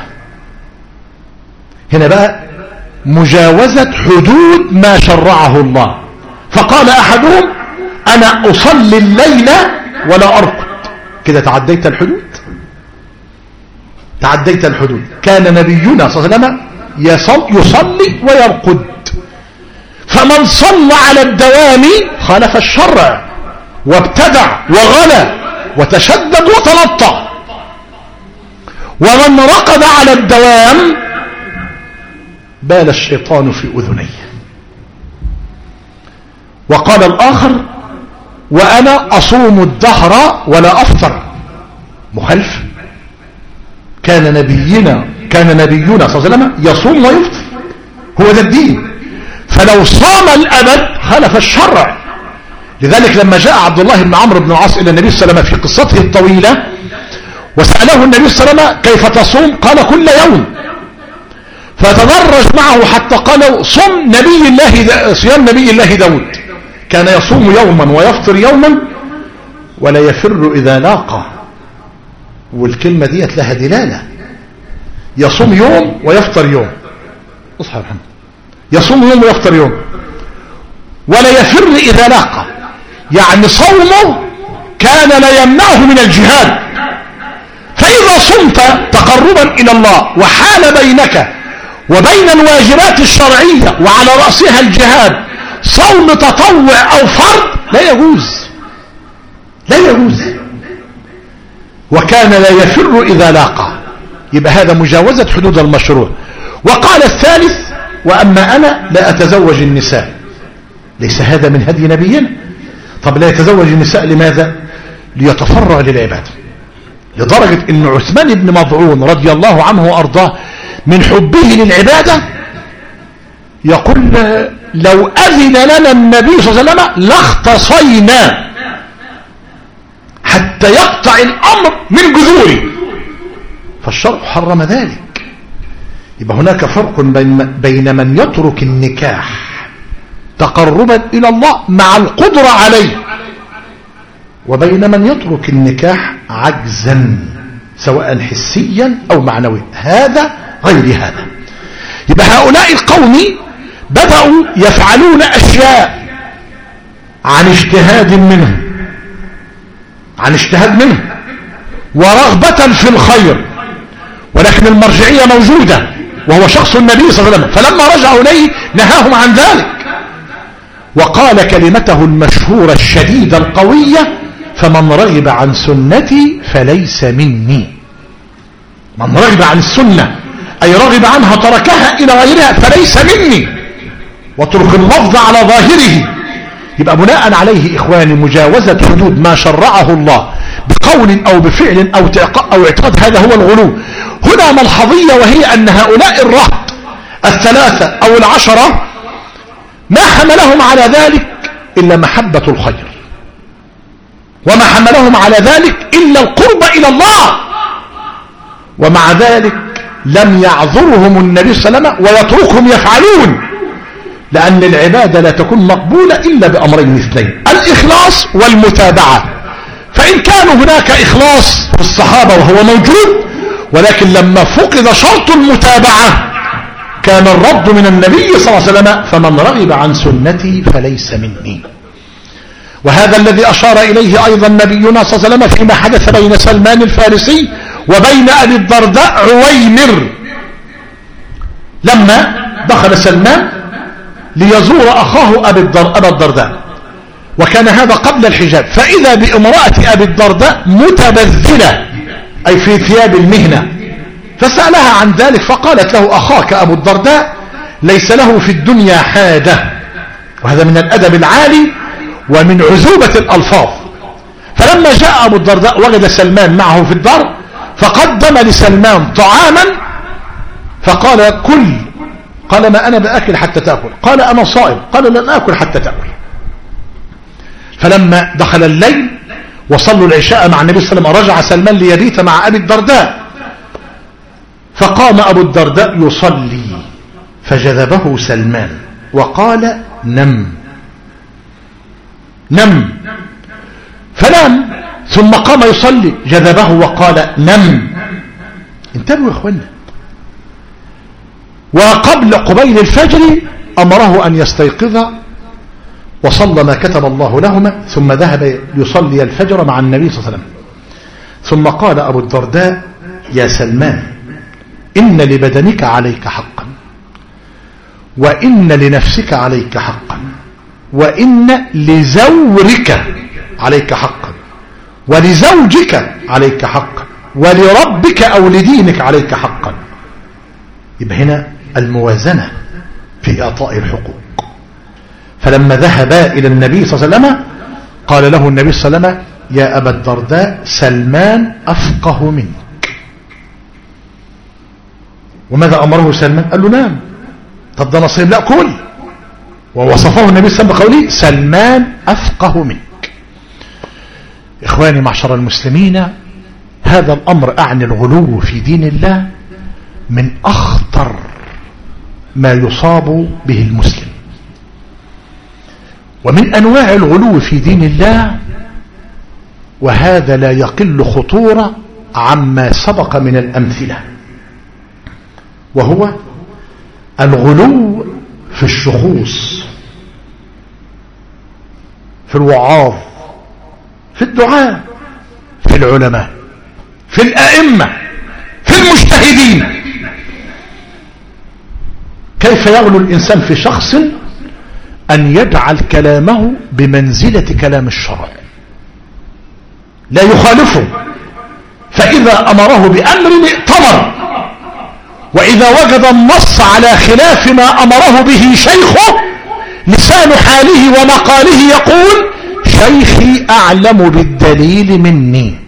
هنا بقى مجاوزة حدود ما شرعه الله. فقال أحدهم أنا أصلي الليل ولا أرقد، كده تعديت الحدود. كان نبينا صلى الله عليه وسلم يصلي ويرقد، فمن صلى على الدوام خالف الشرع وابتدع وغلى وتشدد وتنطع، ومن رقد على الدوام بال الشيطان في أذنيه. وقال الآخر وأنا أصوم الدهر ولا أفطر. مخالف. كان نبينا صلى الله عليه وسلم يصوم ويفطر، هو ده الدين. فلو صام الأبد خالف الشرع. لذلك لما جاء عبد الله بن عمرو بن العاص إلى النبي صلى الله عليه وسلم في قصته الطويلة وسأله النبي صلى الله عليه وسلم كيف تصوم؟ قال كل يوم. فتدرج معه حتى قال صيام نبي الله داود كان يصوم يوما ويفطر يوما ولا يفر إذا لاقى. والكلمة ديت لها دلالة. يصوم يوم ويفطر يوم. اصحى محمد. يصوم يوم ويفطر يوم ولا يفر إذا لاقى، يعني صومه كان لا يمنعه من الجهاد. فإذا صمت تقربا إلى الله وحال بينك وبين الواجبات الشرعية وعلى رأسها الجهاد صوم تطوع أو فرض لا يجوز، لا يجوز. وكان لا يفر إذا لاقى، يبقى هذا مجاوزة حدود المشروع. وقال الثالث وأما أنا لا أتزوج النساء. ليس هذا من هدي نبينا. طب لا يتزوج النساء لماذا؟ ليتفرع للعبادة. لدرجة أن عثمان بن مظعون رضي الله عنه وأرضاه من حبه للعبادة يقول لو أذن لنا النبي صلى الله عليه وسلم لاختصينا حتى يقطع الأمر من جذوره. فالشرع حرم ذلك. يبقى هناك فرق بين من يترك النكاح تقربا إلى الله مع القدرة عليه وبين من يترك النكاح عجزا سواء حسيا أو معنويا. هذا غير هذا. يبقى هؤلاء القوم بدأوا يفعلون أشياء عن اجتهاد منهم ورغبة في الخير، ولكن المرجعية موجودة وهو شخص النبي صلى الله عليه وسلم. فلما رجعوا إليه نهاهم عن ذلك وقال كلمته المشهورة الشديدة القوية فمن رغب عن سنتي فليس مني. من رغب عن السنة أي رغب عنها تركها إلى غيرها فليس مني، واترك اللفظ على ظاهره. يبقى بناء عليه إخواني مجاوزة حدود ما شرعه الله بقول أو بفعل أو اعتقاد هذا هو الغلو. هنا ملحظية وهي أن هؤلاء الرهط الثلاثة أو العشرة ما حملهم على ذلك إلا محبة الخير، وما حملهم على ذلك إلا القرب إلى الله، ومع ذلك لم يعذرهم النبي صلى الله عليه وسلم ويتركهم يفعلون، لأن العبادة لا تكون مقبولة إلا بأمرين اثنين: الإخلاص والمتابعة. فإن كان هناك إخلاص في الصحابة وهو موجود، ولكن لما فقد شرط المتابعة كان الرد من النبي صلى الله عليه وسلم فمن رغب عن سنتي فليس مني. وهذا الذي أشار إليه أيضا نبينا صلى الله عليه وسلم فيما حدث بين سلمان الفارسي وبين أبي الدرداء عويمر، لما دخل سلمان ليزور أخاه أبا الدرداء، وكان هذا قبل الحجاب، فإذا بامرأة أبي الدرداء متبذلة أي في ثياب المهنة، فسألها عن ذلك فقالت له: أخاك أبو الدرداء ليس له في الدنيا حاجة. وهذا من الأدب العالي ومن عذوبة الألفاظ. فلما جاء أبو الدرداء وجد سلمان معه في الدار، فقدم لسلمان طعاما فقال: كل. قال: ما أنا بأكل حتى تأكل. قال: أنا صائم. قال: لن أكل حتى تأكل. فلما دخل الليل وصلوا العشاء مع النبي صلى الله عليه وسلم رجع سلمان ليبيت مع أبي الدرداء، فقام أبو الدرداء يصلي فجذبه سلمان وقال: نم. فنام، ثم قام يصلي جذبه وقال: نم. انتبهوا يا اخوانا. قبيل الفجر أمره أن يستيقظ وصلى ما كتب الله لهما، ثم ذهب يصلي الفجر مع النبي صلى الله عليه وسلم. ثم قال أبو الدرداء: يا سلمان، إن لبدنك عليك حقا، وإن لنفسك عليك حقا، وإن لزورك عليك حقا، ولزوجك عليك حقا، ولربك أو لدينك عليك حقا. يبقى هنا الموازنة في إعطاء الحقوق. فلما ذهبا إلى النبي صلى الله عليه وسلم قال له النبي صلى الله عليه وسلم: يا أبا الدرداء، سلمان أفقه منك. وماذا أمره سلمان؟ قال له: نام. طب ده نصيب؟ لا، كل. ووصفه النبي صلى الله عليه وسلم بقوله: سلمان أفقه منك. إخواني معشر المسلمين، هذا الأمر أعني الغلو في دين الله من أخطر ما يصاب به المسلم. ومن أنواع الغلو في دين الله، وهذا لا يقل خطورة عما سبق من الأمثلة، وهو الغلو في الشخوص، في الوعاظ، في الدعاء، في العلماء، في الأئمة، في المجتهدين. كيف يغلو الإنسان في شخص؟ أن يجعل كلامه بمنزلة كلام الشرع، لا يخالفه، فإذا أمره بأمر ائتمر، وإذا وجد النص على خلاف ما أمره به شيخه لسان حاله ومقاله يقول: شيخي أعلم بالدليل مني.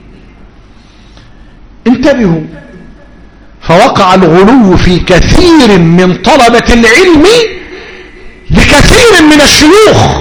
انتبهوا، فوقع الغلو في كثير من طلبة العلم لكثير من الشيوخ،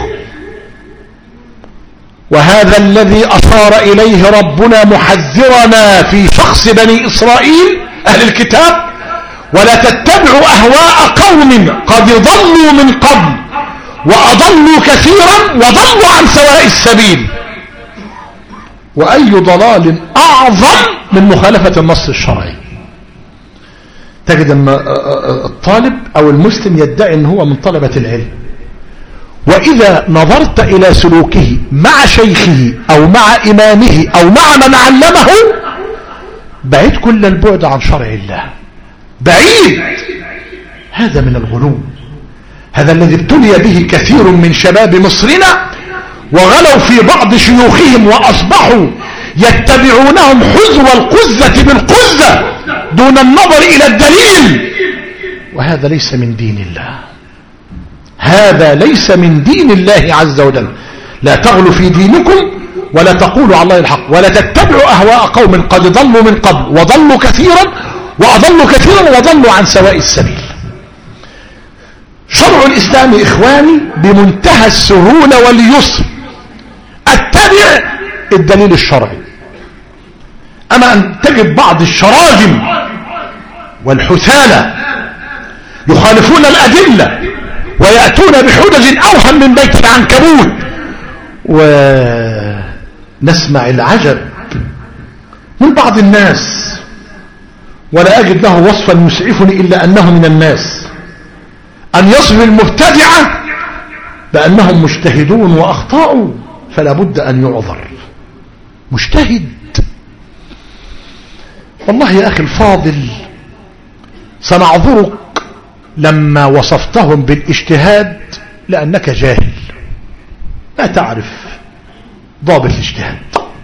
وهذا الذي أشار إليه ربنا محذرنا في شخص بني إسرائيل أهل الكتاب: ولا تتبعوا أهواء قوم قد ضلوا من قبل وأضلوا كثيرا وضلوا عن سواء السبيل. وأي ضلال أعظم من مخالفة النص الشرعي؟ تجد أن الطالب أو المسلم يدعي أنه هو من طلبة العلم، وإذا نظرت إلى سلوكه مع شيخه أو مع إمامه أو مع من علمه بعيد كل البعد عن شرع الله، بعيد. هذا من الغلو، هذا الذي ابتلي به كثير من شباب مصرنا، وغلوا في بعض شيوخهم وأصبحوا يتبعونهم حذو القزة بالقزة دون النظر إلى الدليل، وهذا ليس من دين الله، هذا ليس من دين الله عز وجل. لا تغلوا في دينكم ولا تقولوا على الله الحق، ولا تتبعوا أهواء قوم قد ضلوا من قبل وضلوا كثيرا وأضلوا كثيرا وضلوا عن سواء السبيل. شرع الإسلام إخواني بمنتهى السهولة واليسر، اتبع الدليل الشرعي. أما أن تجد بعض الشراذم والحثالة يخالفون الأدلة ويأتون بحجج أوهم من بيت العنكبوت، ونسمع العجب من بعض الناس، ولا أجد له وصفا يسعفني إلا أنه من الناس، أن يصف المبتدعة بأنهم مجتهدون وأخطأوا فلا بد أن يعذر. مجتهد، والله يا أخي الفاضل سنعذرك لما وصفتهم بالاجتهاد لأنك جاهل لا تعرف ضابط الاجتهاد.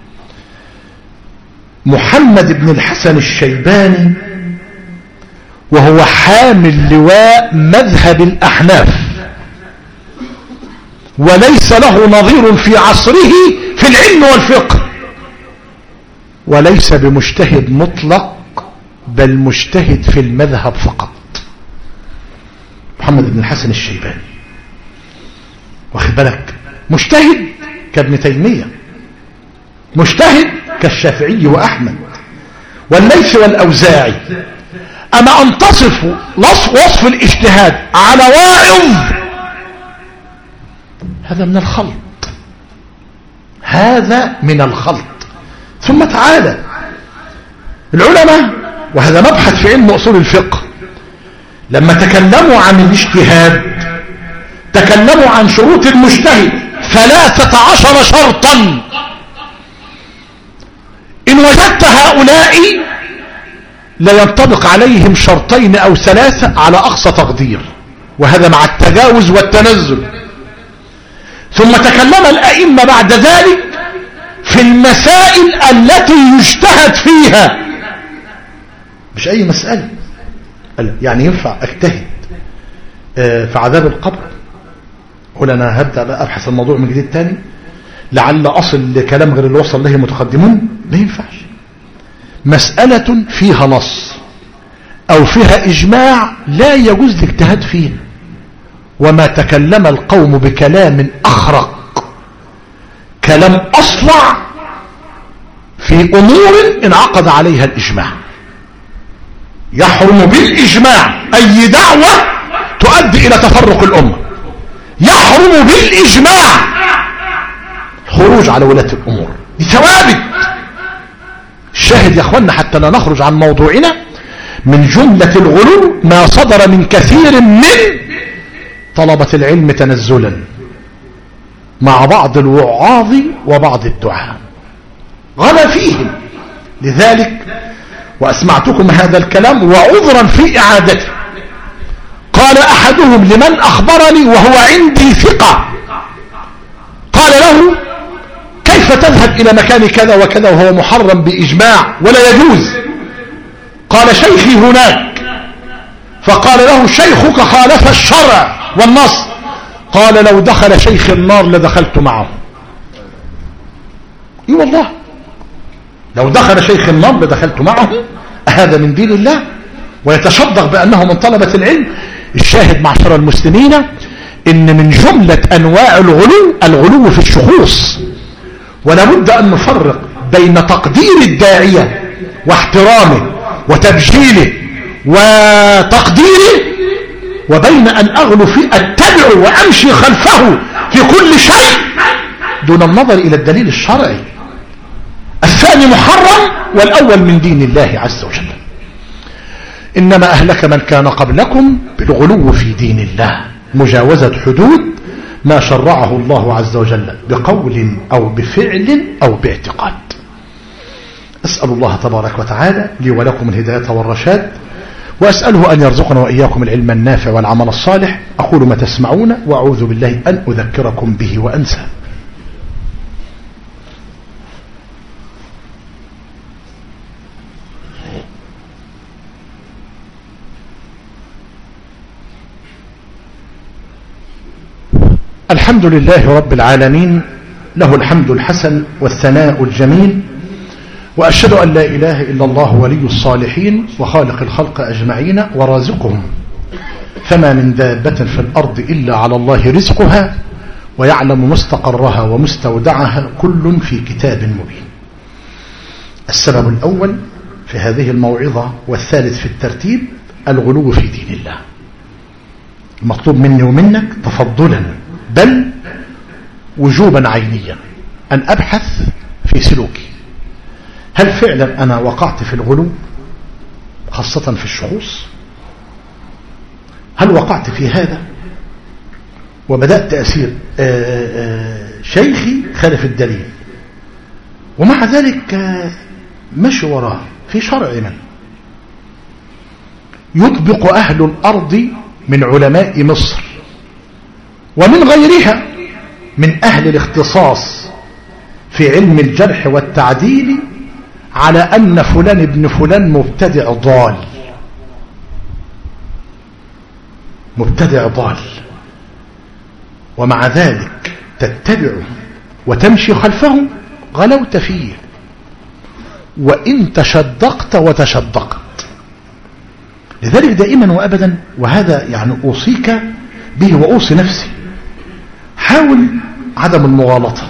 محمد بن الحسن الشيباني وهو حامل لواء مذهب الأحناف وليس له نظير في عصره في العلم والفقه، وليس بمجتهد مطلق بل مجتهد في المذهب فقط. محمد بن الحسن الشيباني واخد بالك، مجتهد كابن تيمية، مجتهد كالشافعي وأحمد والليث والأوزاعي. أما أن تصف وصف الاجتهاد على واعظ هذا من الخلط، هذا من الخلط. ثم تعالى العلماء، وهذا مبحث في علم أصول الفقه، لما تكلموا عن الاجتهاد تكلموا عن شروط المجتهد 13 شرطا. إن وجدت هؤلاء لا ينطبق عليهم شرطين أو ثلاثة على أقصى تقدير، وهذا مع التجاوز والتنزل. ثم تكلم الأئمة بعد ذلك في المسائل التي يجتهد فيها، مش أي مسألة. يعني ينفع أجتهد في عذاب القبر، قول أنا هبدأ بقى أبحث الموضوع من جديد تاني لعل أصل لكلام غير اللي وصل له متقدمون. ما ينفعش. مسألة فيها نص أو فيها إجماع لا يجوز الاجتهاد فيه. وما تكلم القوم بكلام أخرق كلام أصلع في أمور انعقد عليها الإجماع. يحرم بالإجماع أي دعوة تؤدي إلى تفرق الأمة. يحرم بالإجماع خروج على ولاة الأمور. دي ثوابت. الشاهد يا أخوانا حتى لا نخرج عن موضوعنا، من جملة الغلو ما صدر من كثير من طلبة العلم تنزلا مع بعض الوعاظ وبعض الدعاء، غلا فيهم. لذلك وأسمعتكم هذا الكلام وعذرا في إعادته. قال أحدهم لمن أخبرني وهو عندي ثقة، قال له كيف تذهب إلى مكان كذا وكذا وهو محرم بإجماع ولا يجوز؟ قال شيخي هناك. فقال له شيخك خالف الشرع والنص. قال لو دخل شيخ النار لدخلت معه. اي والله لو دخل شيخ النار لدخلت معه. هذا من دين الله ويتشدق بأنه من طلبة العلم. الشاهد معشر المسلمين إن من جملة أنواع الغلو في الشخوص. ولا بد أن نفرق بين تقدير الداعية واحترامه وتبجيله وتقديره وبين أن أغلو في أتبع وأمشي خلفه في كل شيء دون النظر إلى الدليل الشرعي. الثاني محرم والأول من دين الله عز وجل. إنما أهلك من كان قبلكم بالغلو في دين الله، مجاوزة حدود ما شرعه الله عز وجل بقول أو بفعل أو باعتقاد. أسأل الله تبارك وتعالى لي ولكم الهداية والرشاد، وأسأله أن يرزقنا وإياكم العلم النافع والعمل الصالح. أقول ما تسمعون وأعوذ بالله أن أذكركم به وأنسى. الحمد لله رب العالمين، له الحمد الحسن والثناء الجميل، وأشهد أن لا إله إلا الله ولي الصالحين وخالق الخلق أجمعين ورازقهم، فما من دابة في الأرض إلا على الله رزقها ويعلم مستقرها ومستودعها كل في كتاب مبين. السبب الأول في هذه الموعظة والثالث في الترتيب الغلو في دين الله. المطلوب مني ومنك تفضلا بل وجوبا عينيا أن أبحث في سلوكي، هل فعلا أنا وقعت في الغلو خاصة في الشخوص؟ هل وقعت في هذا وبدأت أسير شيخي خالف الدليل ومع ذلك مشي وراه في شرع من يطبق أهل الأرض من علماء مصر ومن غيرها من أهل الاختصاص في علم الجرح والتعديل على أن فلان ابن فلان مبتدع ضال، مبتدع ضال، ومع ذلك تتبعه وتمشي خلفه غلوت فيه وإن تشدقت وتشدقت. لذلك دائما وأبدا، وهذا يعني أوصيك به وأوصي نفسي، حاول عدم المغالطة،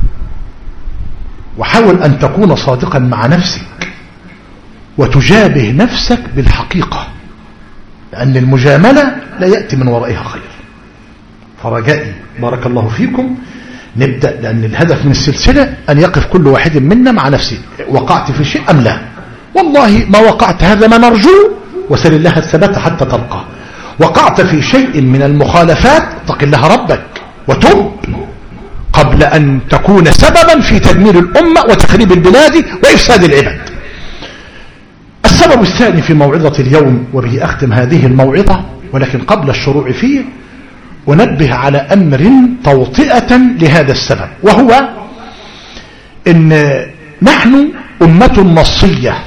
وحاول أن تكون صادقا مع نفسك وتجابه نفسك بالحقيقة، لأن المجاملة لا يأتي من ورائها خير. فرجائي بارك الله فيكم نبدأ، لأن الهدف من السلسلة أن يقف كل واحد منا مع نفسه، وقعت في شيء أم لا؟ والله ما وقعت، هذا ما نرجو، وسل الله الثبات حتى تلقاه. وقعت في شيء من المخالفات، اتق الله ربك وتب قبل أن تكون سببا في تدمير الأمة وتخريب البلاد وإفساد العباد. السبب الثاني في موعظة اليوم، وبه أختم هذه الموعظة، ولكن قبل الشروع فيه أنبه على أمر توطئة لهذا السبب، وهو إن نحن أمة نصية،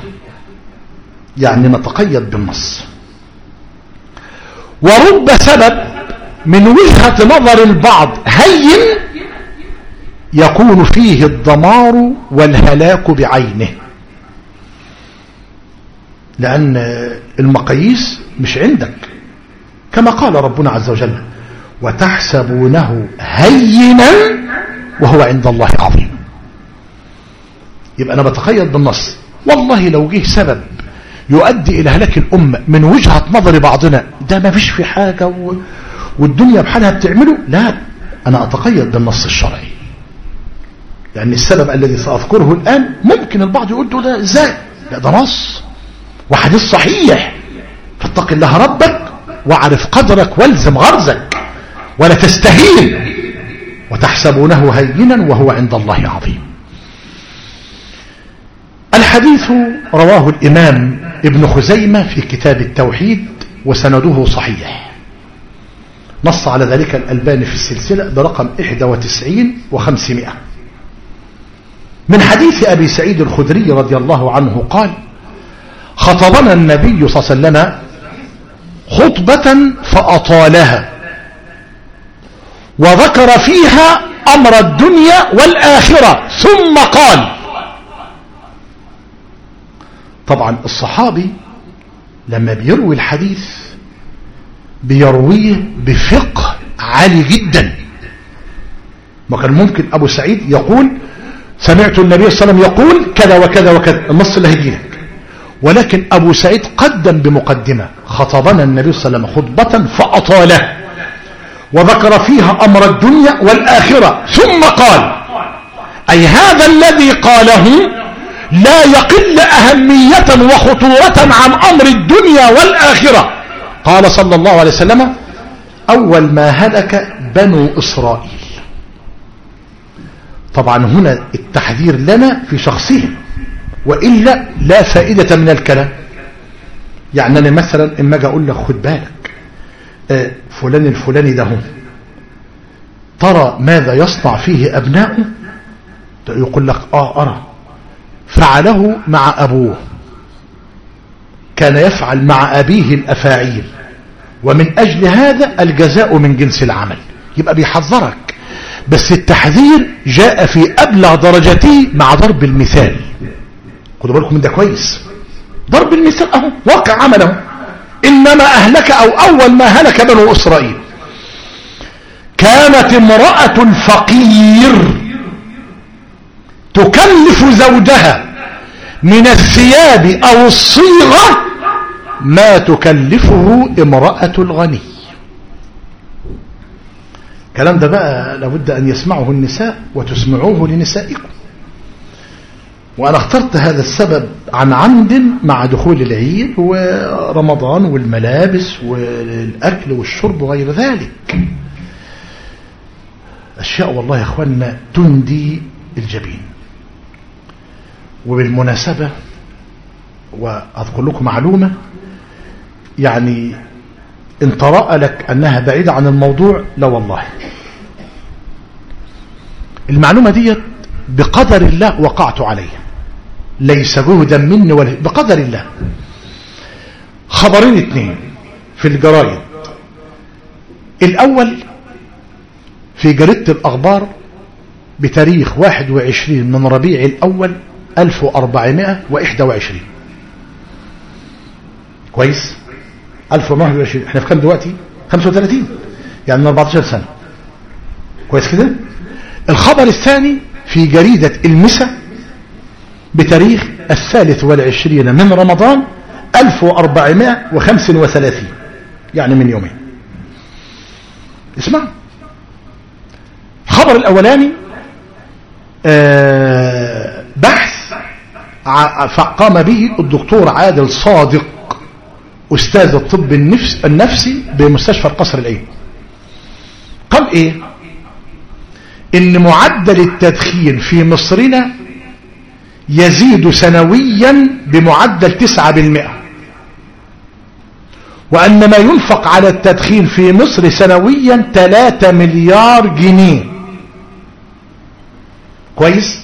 يعني نتقيد بالنص، ورب سبب من وجهة نظر البعض هين يكون فيه الدمار والهلاك بعينه، لأن المقاييس مش عندك، كما قال ربنا عز وجل وتحسبونه هينا وهو عند الله عظيم. يبقى أنا بتقيد بالنص. والله لو جه سبب يؤدي إلى هلاك الأمة من وجهة نظر بعضنا ده ما فيش في حاجة والدنيا بحالها بتعمله، لا، أنا أتقيد بالنص الشرعي، لأن السبب الذي سأذكره الآن ممكن البعض يقول ده إزاي؟ لا، ده نص وحديث صحيح. فاتق الله ربك واعرف قدرك والزم غرزك ولا تستهين، وتحسبونه هينا وهو عند الله عظيم. الحديث رواه الإمام ابن خزيمة في كتاب التوحيد وسنده صحيح، نص على ذلك الألباني في السلسلة برقم 91 و500 من حديث أبي سعيد الخدري رضي الله عنه قال خطبنا النبي صلى الله عليه وسلم خطبة فأطالها وذكر فيها أمر الدنيا والآخرة ثم قال. طبعا الصحابي لما بيروي الحديث بيرويه بفقه عالي جدا، ما كان ممكن أبو سعيد يقول سمعت النبي صلى الله عليه وسلم يقول كذا وكذا وكذا، النص اللي هيجيلك، ولكن أبو سعيد قدم بمقدمة خطبنا النبي صلى الله عليه وسلم خطبة فأطاله وذكر فيها أمر الدنيا والآخرة ثم قال، أي هذا الذي قاله لا يقل أهمية وخطورة عن أمر الدنيا والآخرة. قال صلى الله عليه وسلم أول ما هلك بنو إسرائيل. طبعا هنا التحذير لنا في شخصهم، وإلا لا فائدة من الكلام. يعني أنا مثلا إما أجي أقول لك خد بالك فلان الفلاني ده ترى ماذا يصنع فيه أبناؤه، يقول لك أرى فعله مع أبوه، كان يفعل مع أبيه الأفاعيل، ومن أجل هذا الجزاء من جنس العمل. يبقى بيحذرك، بس التحذير جاء في أبلغ درجته مع ضرب المثال. خدوا بالكم من ده كويس، ضرب المثال أهو واقع عمله. إنما أهلك أو أول ما هلك بنو إسرائيل كانت امرأة الفقير تكلف زوجها من الثياب أو الصيغة ما تكلفه امرأة الغني. الكلام ده بقى لابد أن يسمعه النساء وتسمعوه لنسائكم. وأنا اخترت هذا السبب عن عمد مع دخول العيد ورمضان والملابس والأكل والشرب وغير ذلك، أشياء والله يا أخوانا تندي الجبين. وبالمناسبة وأذكر لكم معلومة، يعني إن ترى لك أنها بعيدة عن الموضوع، لا والله المعلومة دي بقدر الله وقعت عليها، ليس جهدا مني ولا بقدر الله. خبرين اثنين في الجرايد. الأول في جريدة الأخبار بتاريخ 21 من ربيع الأول 1421. كويس، 1421 احنا في كام دلوقتي؟ 35، يعني من 14 سنة. كويس كده. الخبر الثاني في جريدة المسا بتاريخ 23 من رمضان 1435، يعني من يومين. اسمع، الخبر الأولاني بحث قام به الدكتور عادل صادق أستاذ الطب النفسي بمستشفى القصر العيني. قال إيه؟ إن معدل التدخين في مصرنا يزيد سنويا بمعدل 9%، وأن ما ينفق على التدخين في مصر سنويا 3 مليار جنيه. كويس.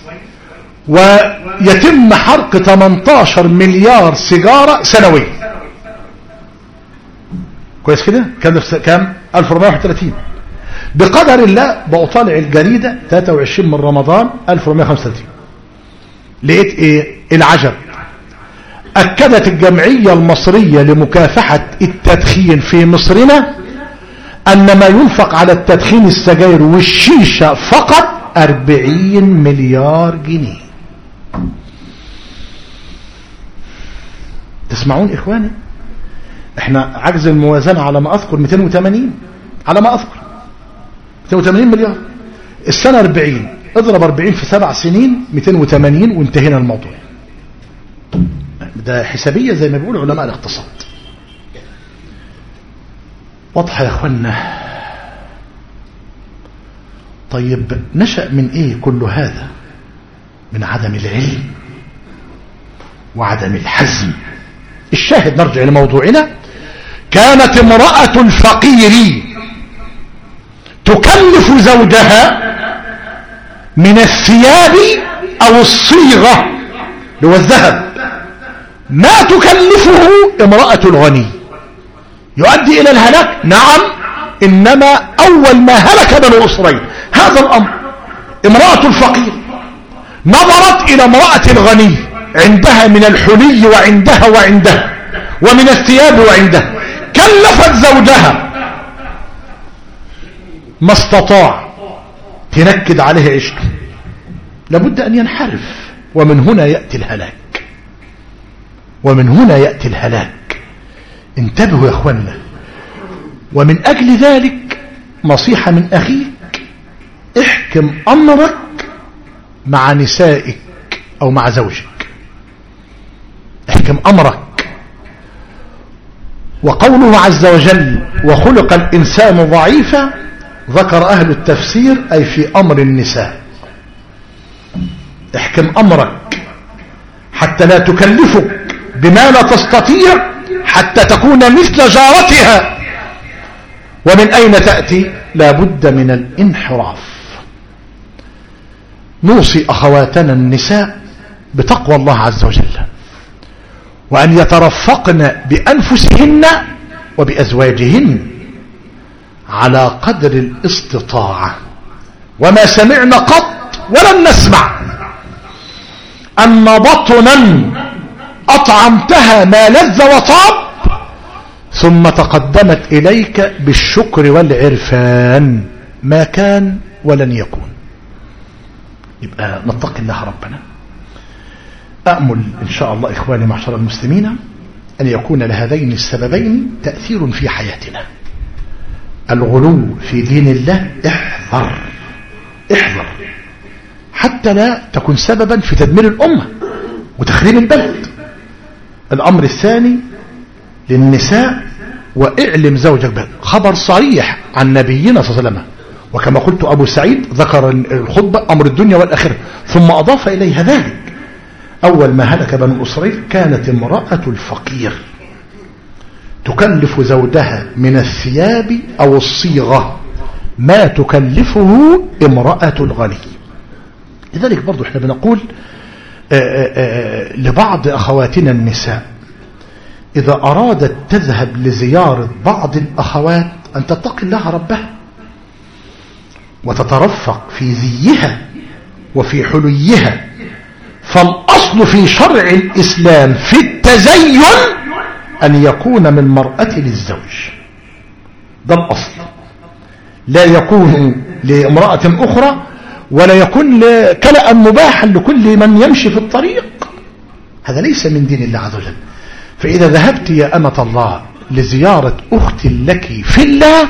ويتم حرق 18 مليار سيجارة سنويا. كويس كده؟ كان في كام؟ 1431. بقدر الله بأطالع الجريدة 23 من رمضان 1435، لقيت ايه العجب. أكدت الجمعية المصرية لمكافحة التدخين في مصرنا أن ما ينفق على التدخين السجاير والشيشة فقط 40 مليار جنيه. تسمعون إخواني؟ احنا عجز الموازنة على ما أذكر 280، على ما أذكر 280 مليار. السنة 40، اضرب 40 في 7 سنين 280 وانتهينا الموضوع. ده حسابية زي ما بيقولوا علماء الاقتصاد. واضحة يا اخوانا؟ طيب نشأ من ايه كل هذا؟ من عدم العلم وعدم الحزم. الشاهد نرجع لموضوعنا. كانت امرأة الفقير تكلف زوجها من الثياب او الصيغة اللي هو الذهب ما تكلفه امرأة الغني. يؤدي الى الهلاك؟ نعم، انما اول ما هلك بنو اسرائيل هذا الامر. امرأة الفقير نظرت الى امرأة الغني، عندها من الحلي وعندها ومن الثياب وعندها، كلفت زوجها ما استطاع، تنكد عليه عيشته، لابد ان ينحرف. ومن هنا يأتي الهلاك. انتبهوا يا اخوانا. ومن اجل ذلك نصيحة من اخيك، احكم امرك مع نسائك او مع زوجك، احكم امرك. وقوله عز وجل وخلق الانسان ضعيفا، ذكر اهل التفسير اي في امر النساء. احكم امرك حتى لا تكلفك بما لا تستطيع حتى تكون مثل جارتها. ومن اين تأتي؟ لابد من الانحراف. نوصي اخواتنا النساء بتقوى الله عز وجل، وان يترفقن بانفسهن وبازواجهن على قدر الاستطاعة. وما سمعنا قط ولن نسمع ان بطنا اطعمتها ما لذ وطاب ثم تقدمت اليك بالشكر والعرفان، ما كان ولن يكون. يبقى نتقي الله ربنا. أأمل إن شاء الله إخواني معشر المسلمين أن يكون لهذين السببين تأثير في حياتنا. الغلو في دين الله، احذر حتى لا تكون سببا في تدمير الأمة وتخريب البلد. الأمر الثاني للنساء، واعلم زوجك به. خبر صريح عن نبينا صلى الله عليه وسلم، وكما قلت أبو سعيد ذكر الخطبة أمر الدنيا والآخرة، ثم أضاف إليها ذلك. أول ما هلك بنو إسرائيل كانت امرأة الفقير تكلف زوجها من الثياب أو الصيغة ما تكلفه امرأة الغني. لذلك برضو احنا بنقول لبعض أخواتنا النساء إذا أرادت تذهب لزيارة بعض الأخوات أن تتقي الله ربها وتترفق في زيها وفي حليها. فالأصل في شرع الإسلام في التزين أن يكون من مرأة للزوج، ده الأصل. لا يكون لامرأة أخرى، ولا يكون كلأ مباحا لكل من يمشي في الطريق. هذا ليس من دين الله عز وجل. فإذا ذهبت يا أمة الله لزيارة أخت لك في الله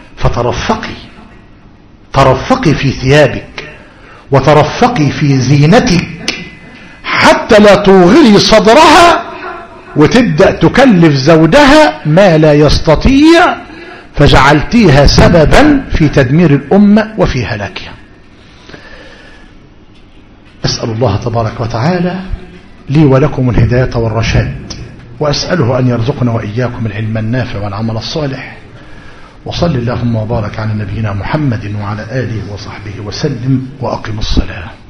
ترفقي في ثيابك وترفقي في زينتك حتى لا توغري صدرها وتبدأ تكلف زوجها ما لا يستطيع، فجعلتيها سببا في تدمير الأمة وفي هلاكها. أسأل الله تبارك وتعالى لي ولكم الهداية والرشاد، وأسأله أن يرزقنا وإياكم العلم النافع والعمل الصالح. وصل اللهم وبارك على نبينا محمد وعلى آله وصحبه وسلم، وأقم الصلاة.